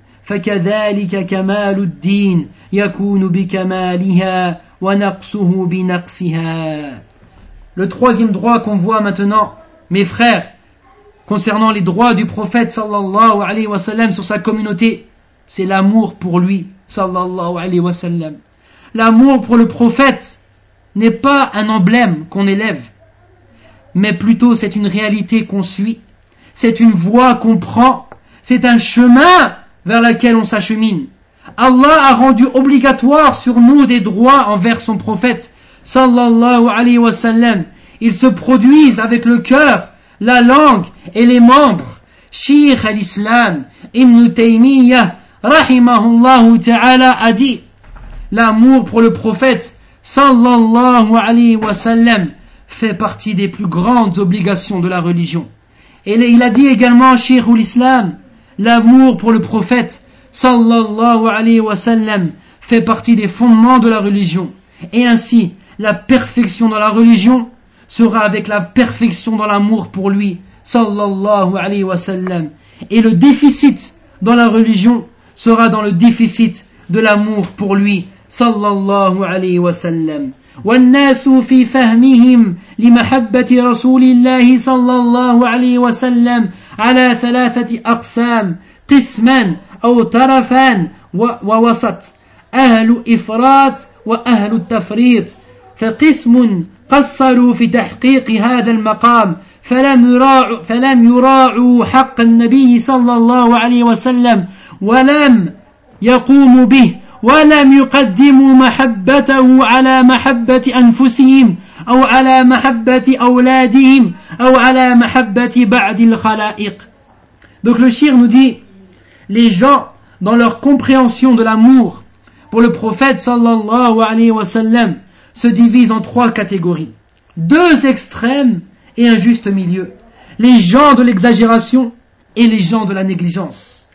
Speaker 2: فكذلك كمال الدين يكون بكمالها ونقصه بنقصها. Le troisième droit qu'on voit maintenant, mes frères, concernant les droits du prophète sallallahu alayhi wa sallam sur sa communauté, c'est l'amour pour lui sallallahu alayhi wa sallam. L'amour pour le prophète n'est pas un emblème qu'on élève, mais plutôt c'est une réalité qu'on suit, c'est une voie qu'on prend, c'est un chemin vers lequel on s'achemine. Allah a rendu obligatoire sur nous des droits envers son prophète sallallahu alayhi wa sallam. Ils se produisent avec le cœur, la langue et les membres. Cheikh al-Islam Ibn Taymiyyah rahimahullah ta'ala a dit, l'amour pour le prophète sallallahu alayhi wa sallam fait partie des plus grandes obligations de la religion. Et il a dit également, Cheikh al-Islam, l'amour pour le prophète sallallahu alayhi wa sallam fait partie des fondements de la religion. Et ainsi, la perfection dans la religion sera avec la perfection dans l'amour pour lui sallallahu alayhi wa sallam. Et le déficit dans la religion sera dans le déficit de l'amour pour lui sallallahu alayhi wa sallam. والناس في فهمهم لمحبة رسول الله صلى الله عليه وسلم على ثلاثة أقسام قسما أو طرفان ووسط أهل إفراط وأهل التفريط فقسم قصروا في تحقيق هذا المقام فلم يراعوا, فلم يراعوا حق النبي صلى الله عليه وسلم ولم يقوموا به ولم يقدموا محبته على محبة أنفسهم أو على محبة أولادهم أو على محبة بعض الخلائق. Donc le shir nous dit, les gens dans leur compréhension de l'amour pour le prophète sallallahu alayhi wa sallam se divisent en trois catégories, deux extrêmes et un juste milieu, les gens de l'exagération et les gens de la négligence.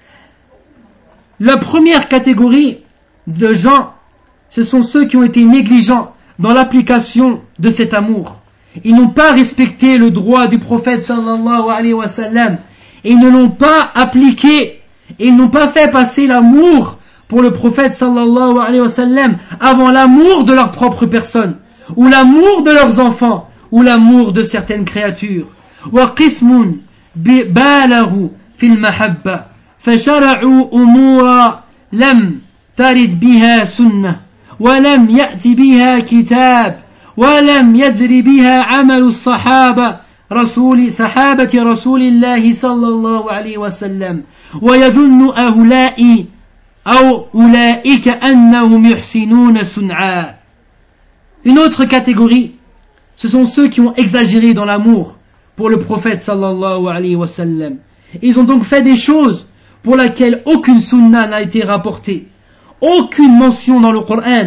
Speaker 2: La première catégorie de gens, ce sont ceux qui ont été négligents dans l'application de cet amour. Ils n'ont pas respecté le droit du prophète sallallahu alayhi wa sallam, et ils ne l'ont pas appliqué, et ils n'ont pas fait passer l'amour pour le prophète sallallahu alayhi wa sallam avant l'amour de leur propre personne, ou l'amour de leurs enfants, ou l'amour de certaines créatures. وَقِسْمٌ بَالَغُوا فِي الْمَحَبَّةِ فَشَرَعُوا أُمُورًا لَمْ ترد بها سنة ولم يأتي بها كتاب ولم يجري بها عمل الصحابة رسول صحابة رسول الله صلى الله عليه وسلم ويظن أهؤلاء أو أولئك أنهم يحسنون صنعا. Une autre catégorie, ce sont ceux qui ont exagéré dans l'amour pour le prophète sallallahu alayhi wa sallam. Ils ont donc fait des choses pour lesquelles aucune sunna n'a été rapportée, aucune mention dans le Coran,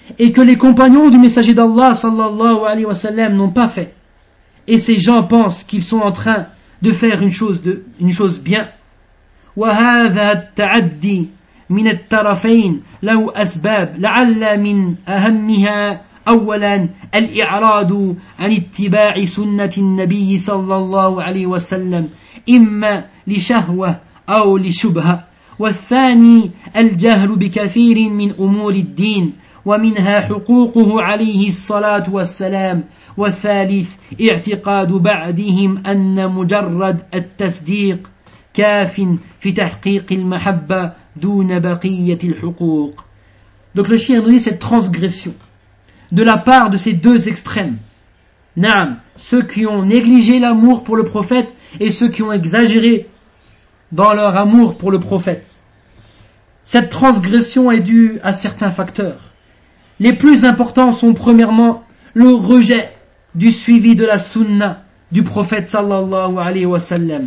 Speaker 2: et que les compagnons du messager d'Allah sallallahu alayhi wa sallam n'ont pas fait. Et ces gens pensent qu'ils sont en train de faire une chose, de, une chose bien. وهذا التعدي من الطرفين له أسباب لعل من أهمها أولا الإعراض عن اتباع سنة النبي صلى الله عليه وسلم إما لشهوة أو لشبهة والثاني الجهل بكثير من أمور الدين ومنها حقوقه عليه الصلاة والسلام والثالث اعتقاد بعضهم أن مجرد التصديق كاف في تحقيق المحبة دون بقية الحقوق. Donc le shir nous dit cette transgression de la part de ces deux extrêmes. Naam, ceux qui ont négligé l'amour pour le prophète et ceux qui ont exagéré dans leur amour pour le prophète. Cette transgression est due à certains facteurs. Les plus importants sont premièrement le rejet du suivi de la sunna du prophète sallallahu alayhi wa sallam,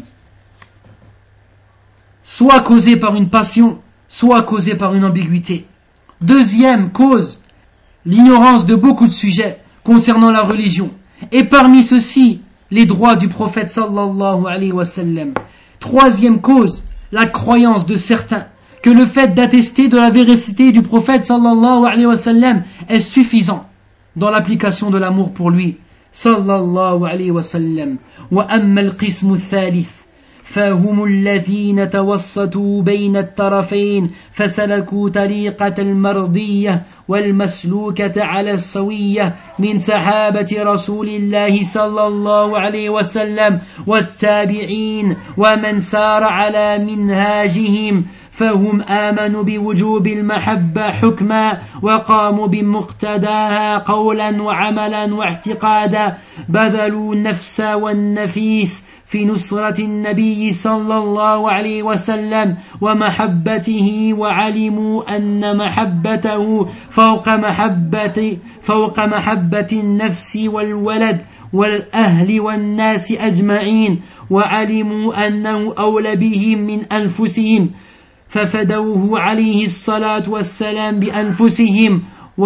Speaker 2: soit causé par une passion, soit causé par une ambiguïté. Deuxième cause, l'ignorance de beaucoup de sujets concernant la religion, et parmi ceux-ci, les droits du prophète sallallahu alayhi wa sallam. Troisième cause, la croyance de certains que le fait d'attester de la véracité du prophète sallallahu alayhi wa sallam est suffisant dans l'application de l'amour pour lui sallallahu alayhi wa sallam. Wa amma al-qismu al-thalith فهم الذين توسطوا بين الطرفين فسلكوا طريقة المرضية والمسلوكة على السوية من صحابة رسول الله صلى الله عليه وسلم والتابعين ومن سار على منهاجهم فهم آمنوا بوجوب المحبة حكما وقاموا بمقتداها قولا وعملا واعتقادا بذلوا النفس والنفيس في نصرة النبي صلى الله عليه وسلم ومحبته وعلموا أن محبته فوق محبة فوق محبة النفس والولد والأهل والناس أجمعين وعلموا أنه أولى بهم من أنفسهم ففدوه عليه الصلاة والسلام بأنفسهم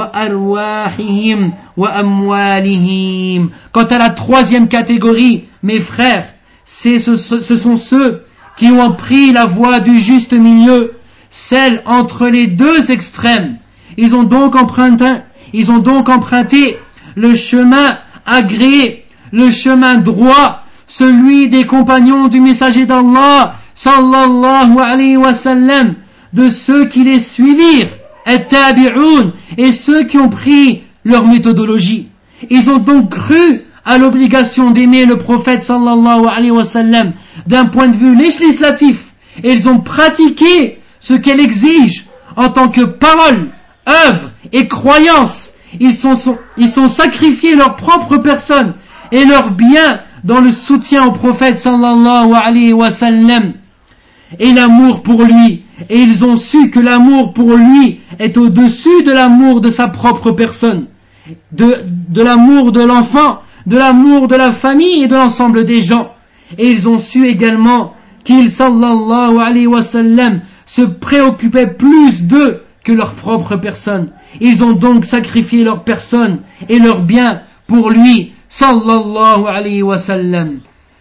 Speaker 2: وأرواحهم وأموالهم. Quant à la troisième catégorie, mes frères, c'est ce, ce sont ceux qui ont pris la voie du juste milieu, celle entre les deux extrêmes. Ils ont donc emprunté, ils ont donc emprunté le chemin agréé, le chemin droit, celui des compagnons du messager d'Allah, sallallahu alayhi wa sallam, de ceux qui les suivirent, at-tabi'un, et ceux qui ont pris leur méthodologie. Ils ont donc cru à l'obligation d'aimer le prophète sallallahu alayhi wa sallam d'un point de vue législatif, et ils ont pratiqué ce qu'elle exige en tant que parole, œuvre et croyance. Ils sont, sont, ils sont sacrifiés leur propre personne et leurs biens dans le soutien au prophète sallallahu alayhi wa sallam et l'amour pour lui. Et ils ont su que l'amour pour lui est au-dessus de l'amour de sa propre personne, de, de l'amour de l'enfant, de l'amour de la famille et de l'ensemble des gens. Et ils ont su également qu'il sallallahu alayhi wa sallam se préoccupait plus d'eux que leur propre personne. Ils ont donc sacrifié leur personne et leurs biens pour lui sallallahu alayhi wa sallam.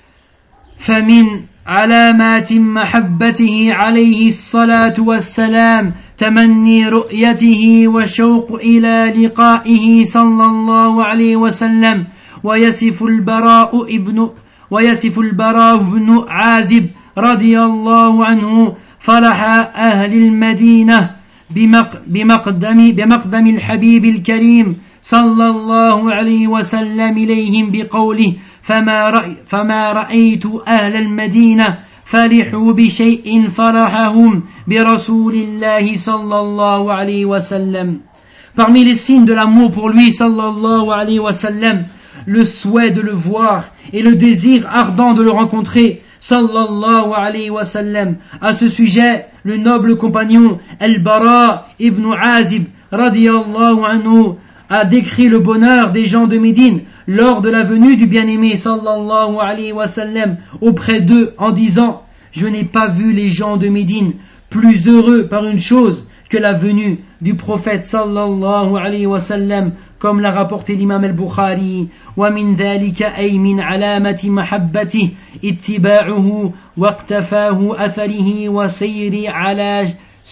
Speaker 2: فمن علامات محبته عليه الصلاة والسلام تمني رؤيته وشوق إلى لقائه صلى الله عليه وسلم. ويصف البراء ابن ويصف البراء بن عازب رضي الله عنه فرح أهل المدينة بمقدم بمقدم الحبيب الكريم صلى الله عليه وسلم إليهم بقوله فما رأي فما رأيت أهل المدينة فرحوا بشيء فرحهم برسول الله صلى الله عليه وسلم. Parmi les signes de l'amour pour lui sallallahu alayhi wa sallam, le souhait de le voir et le désir ardent de le rencontrer sallallahu alayhi wa sallam. À ce sujet, le noble compagnon Al-Bara ibn Azib radiyallahu anhu a décrit le bonheur des gens de Médine lors de la venue du bien-aimé sallallahu alayhi wa sallam auprès d'eux en disant: je n'ai pas vu les gens de Médine plus heureux par une chose que la venue du prophète sallallahu alayhi wa sallam, comme l'a rapporté l'imam al-Bukhari. ومن ذلك أي من علامة محبته اتباعه واقتفاه أثره وسير على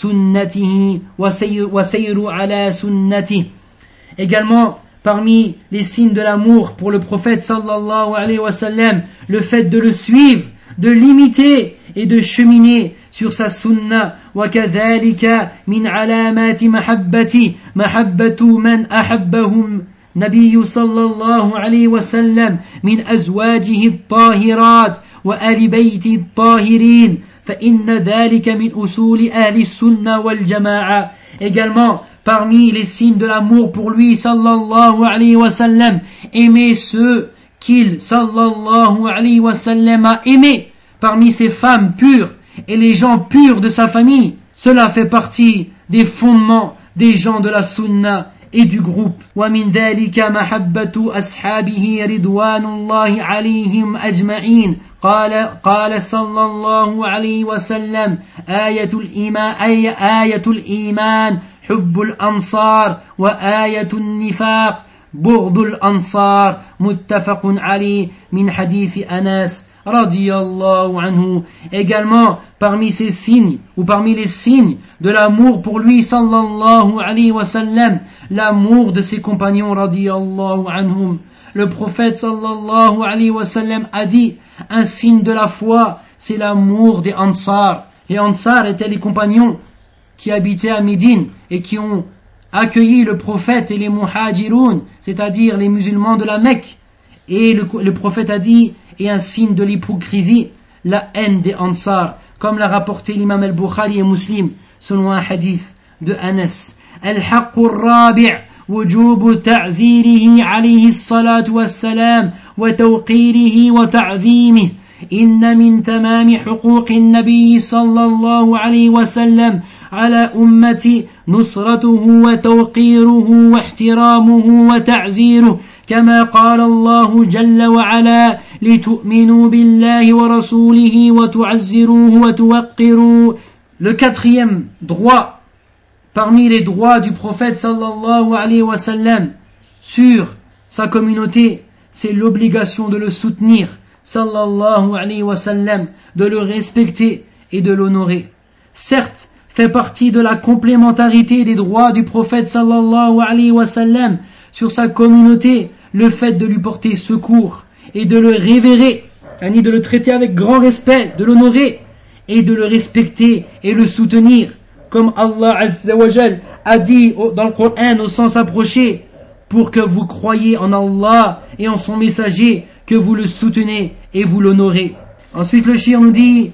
Speaker 2: سنته وسير, وسير على سنته. Également, parmi les signes de l'amour pour le prophète sallallahu alayhi wa sallam, le fait de le suivre, de l'imiter et de cheminer sur sa sunna. وكذلك من علامات محبتي محبة من أحبهم نبي صلى الله عليه وسلم من أزواجه الطاهرات وآل بيته الطاهرين فإن ذلك من أصول أهل السنة والجماعة. Également, parmi les signes de l'amour pour lui sallallahu alayhi wa sallam, aimer ceux qu'il sallallahu alayhi wa sallam a aimés parmi ses femmes pures et les gens purs de sa famille. Cela fait partie des fondements des gens de la sunna et du groupe. ومن ذلك محبة أصحابه رضوان الله عليهم أجمعين. قال قال صلى الله عليه وسلم آية الإيمان أي آية الإيمان حب الأنصار وآية النفاق بغض الأنصار متفق عليه من حديث أنس radiyallahu anhu. Également, parmi ces signes, ou parmi les signes de l'amour pour lui, sallallahu alayhi wa sallam, l'amour de ses compagnons, radiyallahu anhum. Le prophète, sallallahu alayhi wa sallam, a dit, un signe de la foi, c'est l'amour des Ansar. Les Ansar étaient les compagnons qui habitaient à Médine et qui ont accueilli le prophète et les muhajiroun, c'est-à-dire les musulmans de la Mecque. Et le, le prophète a dit, et un signe de l'hypocrisie, la haine des Ansar, comme l'a rapporté l'imam al-Bukhari et Muslim, selon un hadith de Anas. Al-Haqq al-Rabi' وجوب تعزيره عليه الصلاة والسلام وتوقيره وتعظيمه. إن من تمام حقوق النبي صلى الله عليه وسلم على أمتي نصرته وتوقيره واحترامه وتعزيره كما قال الله جل وعلا لتؤمنوا بالله ورسوله وتعزروه وتوقروه. Le quatrième droit parmi les droits du prophète sallallahu alayhi wa sallam sur sa communauté, c'est l'obligation de le soutenir, sallallahu alayhi wa sallam, de le respecter et de l'honorer. Certes, fait partie de la complémentarité des droits du prophète sallallahu alayhi wa sallam sur sa communauté, le fait de lui porter secours et de le révérer, ni de le traiter avec grand respect, de l'honorer et de le respecter et le soutenir, comme Allah Azza wa Jal a dit dans le Coran au sens approché, pour que vous croyiez en Allah et en son messager, que vous le soutenez et vous l'honorez. Ensuite le shir nous dit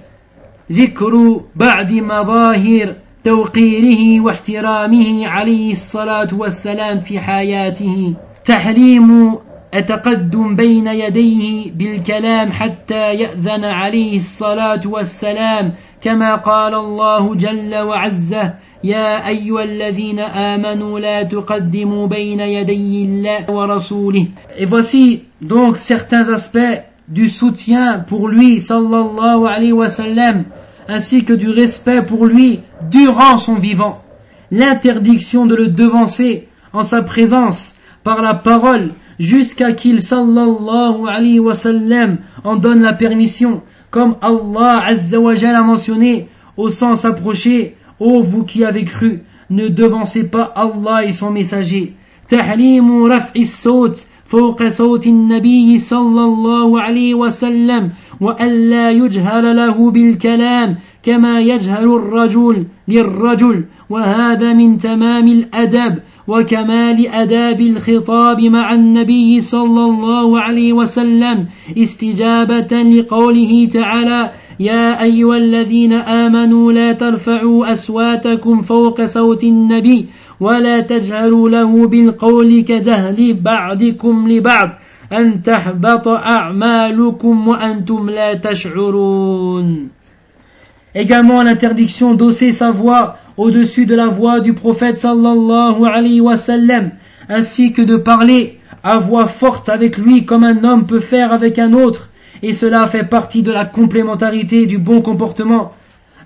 Speaker 2: ذكر بعد مظاهر توقيره واحترامه عليه الصلاة والسلام في حياته تحريم التقدم بين يديه بالكلام حتى يأذن عليه الصلاة والسلام كما قال الله جل وعز يا أيها الذين آمنوا لا تقدموا بين يدي الله ورسوله. Et voici donc certains aspects du soutien pour lui sallallahu alayhi wa sallam ainsi que du respect pour lui durant son vivant. L'interdiction de le devancer en sa présence par la parole jusqu'à qu'il sallallahu alayhi wa sallam en donne la permission, comme Allah Azza wa Jalla a mentionné au sens approché, ô vous qui avez cru, ne devancez pas Allah et son messager. Tahlimu raf'i as-sawt فوق صوت النبي صلى الله عليه وسلم وأن لا يجهر له بالكلام كما يجهر الرجل للرجل وهذا من تمام الأدب وكمال أداب الخطاب مع النبي صلى الله عليه وسلم استجابة لقوله تعالى يا أيها الذين آمنوا لا ترفعوا أصواتكم فوق صوت النبي ولا تجهروا له بالقول كجهل بعضكم لبعض أن تحبط أعمالكم وأنتم لا تشعرون. Également l'interdiction d'hausser sa voix au-dessus de la voix du prophète sallallahu alayhi wa sallam, ainsi que de parler à voix forte avec lui comme un homme peut faire avec un autre, et cela fait partie de la complémentarité du bon comportement,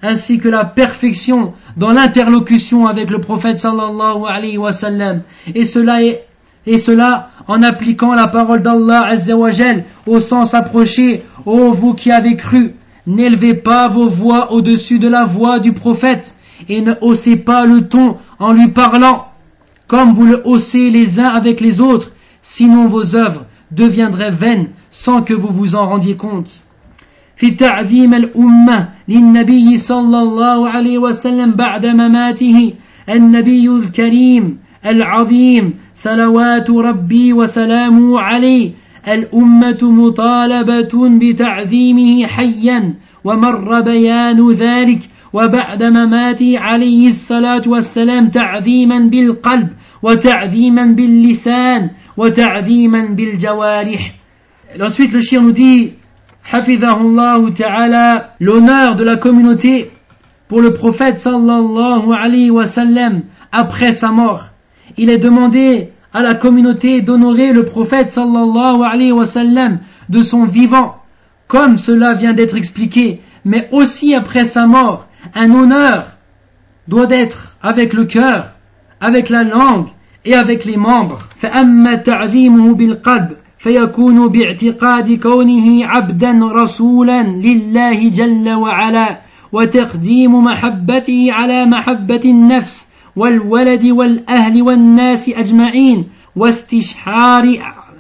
Speaker 2: ainsi que la perfection dans l'interlocution avec le prophète sallallahu alayhi wa sallam. Et cela est, et cela en appliquant la parole d'Allah azza wa jal au sens approché. Ô vous qui avez cru, n'élevez pas vos voix au-dessus de la voix du prophète et ne haussez pas le ton en lui parlant comme vous le haussez les uns avec les autres, sinon vos œuvres deviendraient vaines sans que vous vous en rendiez compte. في تعظيم الأمة للنبي صلى الله عليه وسلم بعد مماته النبي الكريم العظيم صلوات ربي وسلامه عليه الأمة مطالبة بتعظيمه حيا ومر بيان ذلك وبعد مماته عليه الصلاة والسلام تعظيما بالقلب وتعظيما باللسان وتعظيما بالجوارح. Ensuite le shir nous dit Hafidhahullah ta'ala, l'honneur de la communauté pour le prophète sallallahu alayhi wa sallam après sa mort. Il est demandé à la communauté d'honorer le prophète sallallahu alayhi wa sallam de son vivant, comme cela vient d'être expliqué, mais aussi après sa mort. Un honneur doit être avec le cœur, avec la langue et avec les membres. فأما تعظيمه بالقلب فيكون باعتقاد كونه عبدا رسولا لله جل وعلا وتقديم محبته على محبة النفس والولد والأهل والناس أجمعين واستشعار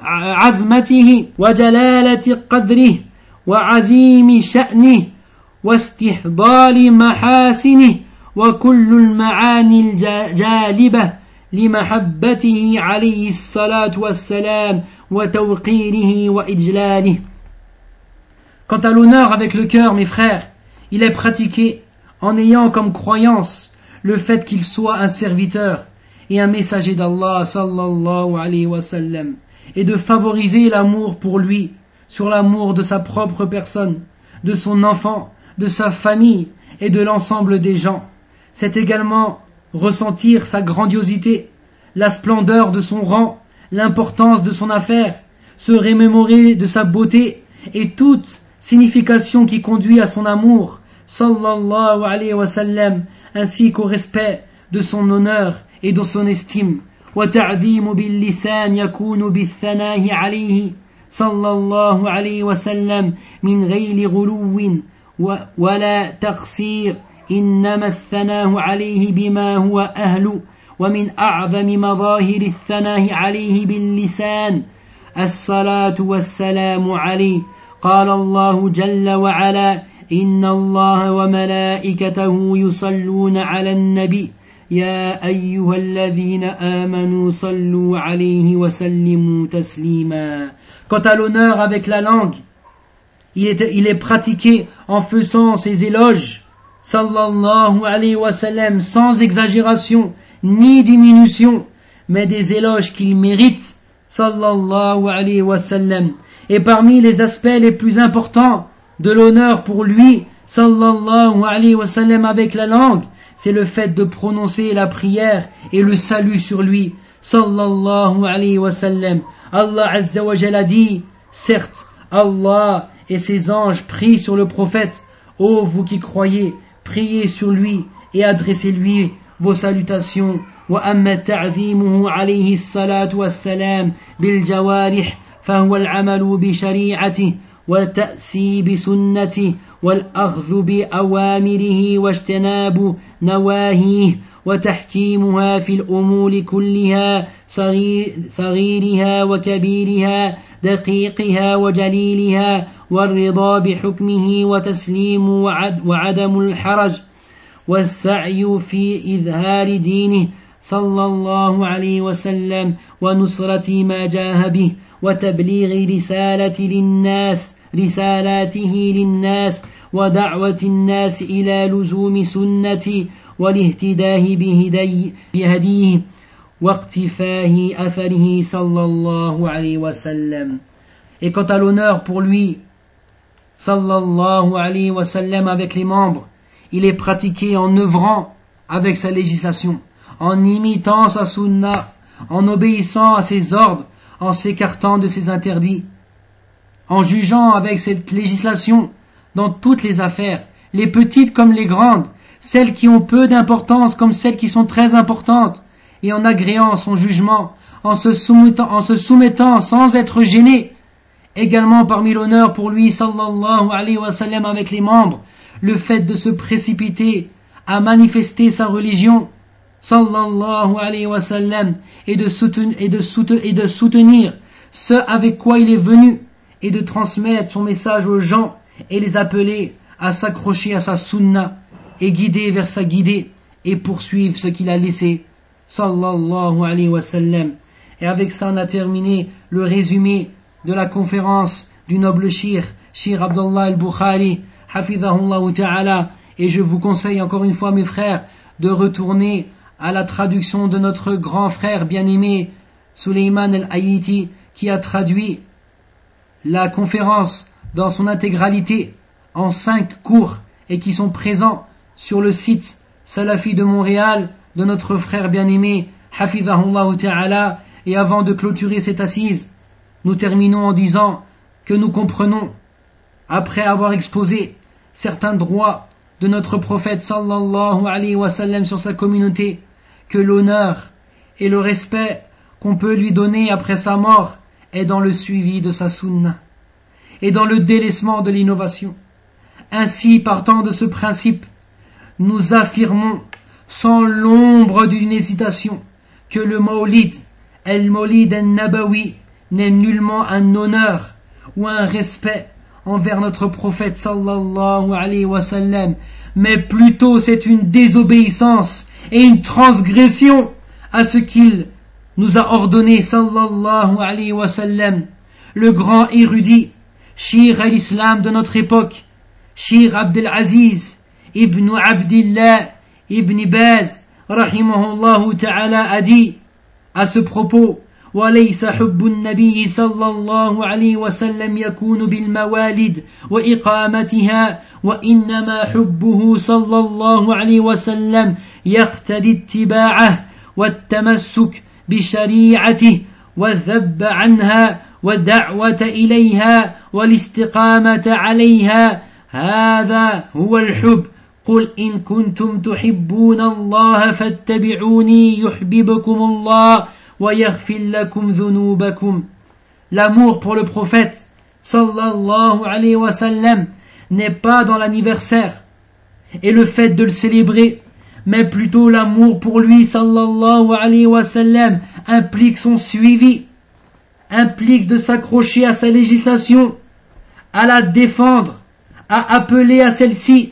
Speaker 2: عظمته وجلالة قدره وعظيم شأنه واستحضار محاسنه وكل المعاني الجالبة لمحبته عليه الصلاة والسلام وتوقيره وإجلاله. Quant à l'honneur avec le cœur, mes frères, il est pratiqué en ayant comme croyance le fait qu'il soit un serviteur et un messager d'Allah sallallahu alayhi wa sallam, et de favoriser l'amour pour lui sur l'amour de sa propre personne, de son enfant, de sa famille et de l'ensemble des gens. C'est également ressentir sa grandiosité, la splendeur de son rang, l'importance de son affaire, se remémorer de sa beauté et toute signification qui conduit à son amour, sallallahu alayhi wa sallam, ainsi qu'au respect de son honneur et de son estime. وتعظيم باللسان يكون بالثناء عليه صلى الله عليه وسلم من غير غلو ولا تقصير إنما الثناء عليه بما هو أهل ومن أعظم مظاهر الثناء عليه باللسان الصلاة والسلام عليه قال الله جل وعلا إن الله وملائكته يصلون على النبي يا أيها الذين آمنوا صلوا عليه وسلموا تسليما. Quant à l'honneur avec la langue, il est, il est pratiqué en faisant ses éloges sallallahu alayhi wa sallam sans exagération ni diminution, mais des éloges qu'il mérite sallallahu alayhi wa sallam. Et parmi les aspects les plus importants de l'honneur pour lui sallallahu alayhi wa sallam avec la langue, c'est le fait de prononcer la prière et le salut sur lui sallallahu alayhi wa sallam. Allah azza wa jalla dit, certes Allah et ses anges prient sur le prophète. Ô vous qui croyez, priez sur lui et adressez-lui vos salutations. وأما تعظيمه عليه الصلاة والسلام بالجوارح فهو العمل بشريعته والتأسي بسنته والأخذ بأوامره واجتناب نواهيه وتحكيمها في الأمور كلها صغير صغيرها وكبيرها دقيقها وجليلها والرضا بحكمه وتسليم وعد وعدم الحرج والسعي في إظهار دينه صلى الله عليه وسلم ونصرة ما جاه به وتبليغ رسالة للناس رسالاته للناس ودعوة الناس إلى لزوم سنة والاهتداء بهديه واقتفاه أثره صلى الله عليه وسلم. Et quant à l'honneur pour lui sallallahu alayhi wa sallam avec les membres, il est pratiqué en œuvrant avec sa législation, en imitant sa sunna, en obéissant à ses ordres, en s'écartant de ses interdits, en jugeant avec cette législation dans toutes les affaires, les petites comme les grandes, celles qui ont peu d'importance comme celles qui sont très importantes, et en agréant son jugement, en se soumettant, en se soumettant sans être gêné. Également parmi l'honneur pour lui, sallallahu alayhi wa sallam, avec les membres, le fait de se précipiter à manifester sa religion, sallallahu alayhi wa sallam, et de soutenir, et de soutenir, et de soutenir ce avec quoi il est venu, et de transmettre son message aux gens, et les appeler à s'accrocher à sa sunna, et guider vers sa guidée, et poursuivre ce qu'il a laissé, sallallahu alayhi wa sallam. Et avec ça on a terminé le résumé de la conférence du noble Shir, Shir Abdullah al-Bukhari, hafidhahullah ta'ala, et je vous conseille encore une fois mes frères de retourner à la traduction de notre grand frère bien-aimé Suleiman al-Ayiti, qui a traduit la conférence dans son intégralité en cinq cours et qui sont présents sur le site Salafi de Montréal de notre frère bien-aimé hafidhahullah ta'ala. Et avant de clôturer cette assise, nous terminons en disant que nous comprenons, après avoir exposé certains droits de notre prophète sallallahu alayhi wa sallam sur sa communauté, que l'honneur et le respect qu'on peut lui donner après sa mort est dans le suivi de sa sunna et dans le délaissement de l'innovation. Ainsi, partant de ce principe, nous affirmons sans l'ombre d'une hésitation que le Mawlid, el-Mawlid al-Nabawi, n'est nullement un honneur ou un respect envers notre prophète sallallahu alayhi wa sallam, mais plutôt c'est une désobéissance et une transgression à ce qu'il nous a ordonné sallallahu alayhi wa sallam. Le grand érudit, Shir al-Islam de notre époque, Shir Abdel Aziz ibn Abdillah ibn Baz rahimahullahu ta'ala, a dit à ce propos: وليس حب النبي صلى الله عليه وسلم يكون بالموالد وإقامتها وإنما حبه صلى الله عليه وسلم يقتضي اتباعه والتمسك بشريعته والذب عنها والدعوة إليها والاستقامة عليها. هذا هو الحب. قل إن كنتم تحبون الله فاتبعوني يحببكم الله وَيَغْفِرْ لَكُمْ ذُنُوبَكُمْ. L'amour pour le prophète sallallahu alayhi wa sallam n'est pas dans l'anniversaire et le fait de le célébrer, mais plutôt l'amour pour lui sallallahu alayhi wa sallam implique son suivi, implique de s'accrocher à sa législation, à la défendre, à appeler à celle-ci,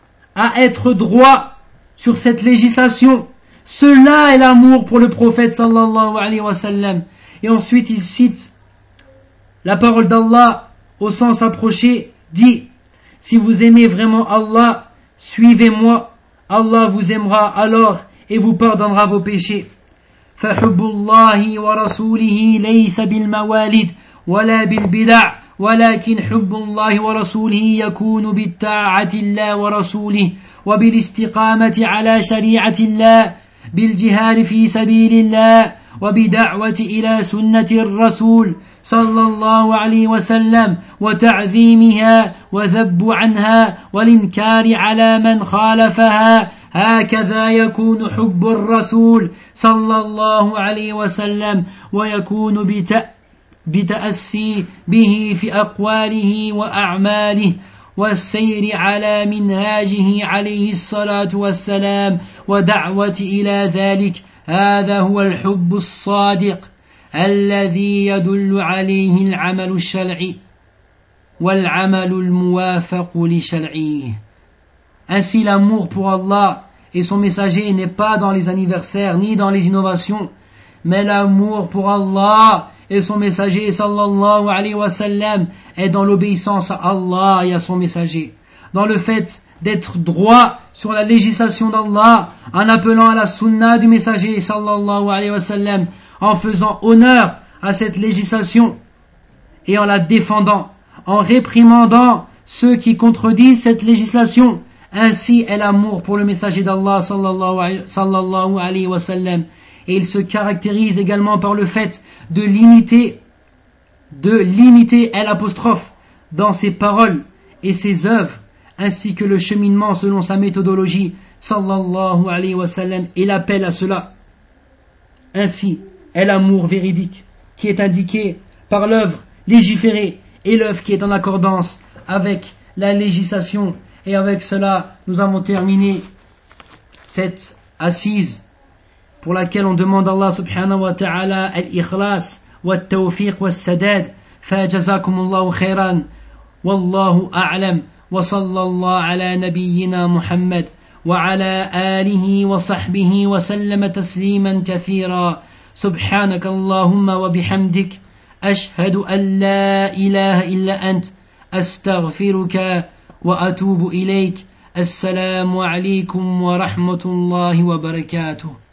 Speaker 2: à être droit sur cette législation. Cela est l'amour pour le prophète sallallahu alayhi wa sallam. Et ensuite il cite la parole d'Allah au sens approché, dit: si vous aimez vraiment Allah, suivez-moi, Allah vous aimera alors et vous pardonnera vos péchés. فَحُبُّ اللَّهِ وَرَسُولِهِ لَيْسَ بِالْمَوَالِدِ وَلَا بِالْبِدَعِ ولكن حب الله ورسوله يكون بالطاعة الله ورسوله وبالاستقامة على شريعة الله بالجهاد في سبيل الله وبدعوة إلى سنة الرسول صلى الله عليه وسلم وتعظيمها وذب عنها والإنكار على من خالفها. هكذا يكون حب الرسول صلى الله عليه وسلم ويكون بتأ بتأسي به في أقواله وأعماله والسير على منهاجه عليه الصلاة والسلام ودعوة إلى ذلك. هذا هو الحب الصادق الذي يدل عليه العمل الشرعي والعمل الموافق لشرعه. Ainsi, l'amour pour Allah et son messager n'est pas dans les anniversaires ni dans les innovations, mais l'amour pour Allah et son messager sallallahu alayhi wa sallam est dans l'obéissance à Allah et à son messager, dans le fait d'être droit sur la législation d'Allah, en appelant à la sunna du messager sallallahu alayhi wa sallam, en faisant honneur à cette législation et en la défendant, en réprimandant ceux qui contredisent cette législation. Ainsi est l'amour pour le messager d'Allah sallallahu alayhi wa sallam. Et il se caractérise également par le fait de limiter, de limiter l'apostrophe dans ses paroles et ses œuvres, ainsi que le cheminement selon sa méthodologie, sallallahu alayhi wa sallam, et l'appel à cela. Ainsi est l'amour véridique, qui est indiqué par l'œuvre légiférée et l'œuvre qui est en accordance avec la législation. Et avec cela, nous avons terminé cette assise pour laquelle on demande à Allah subhanahu wa ta'ala al-ikhlas wa al-tawfiq wa al-sadad. فجزاكم الله خيرا والله أعلم وصلى الله على نبينا محمد وعلى آله وصحبه وسلم تسليما كثيرا سبحانك اللهم وبحمدك أشهد أن لا إله إلا أنت أستغفرك وأتوب إليك السلام عليكم ورحمة الله وبركاته.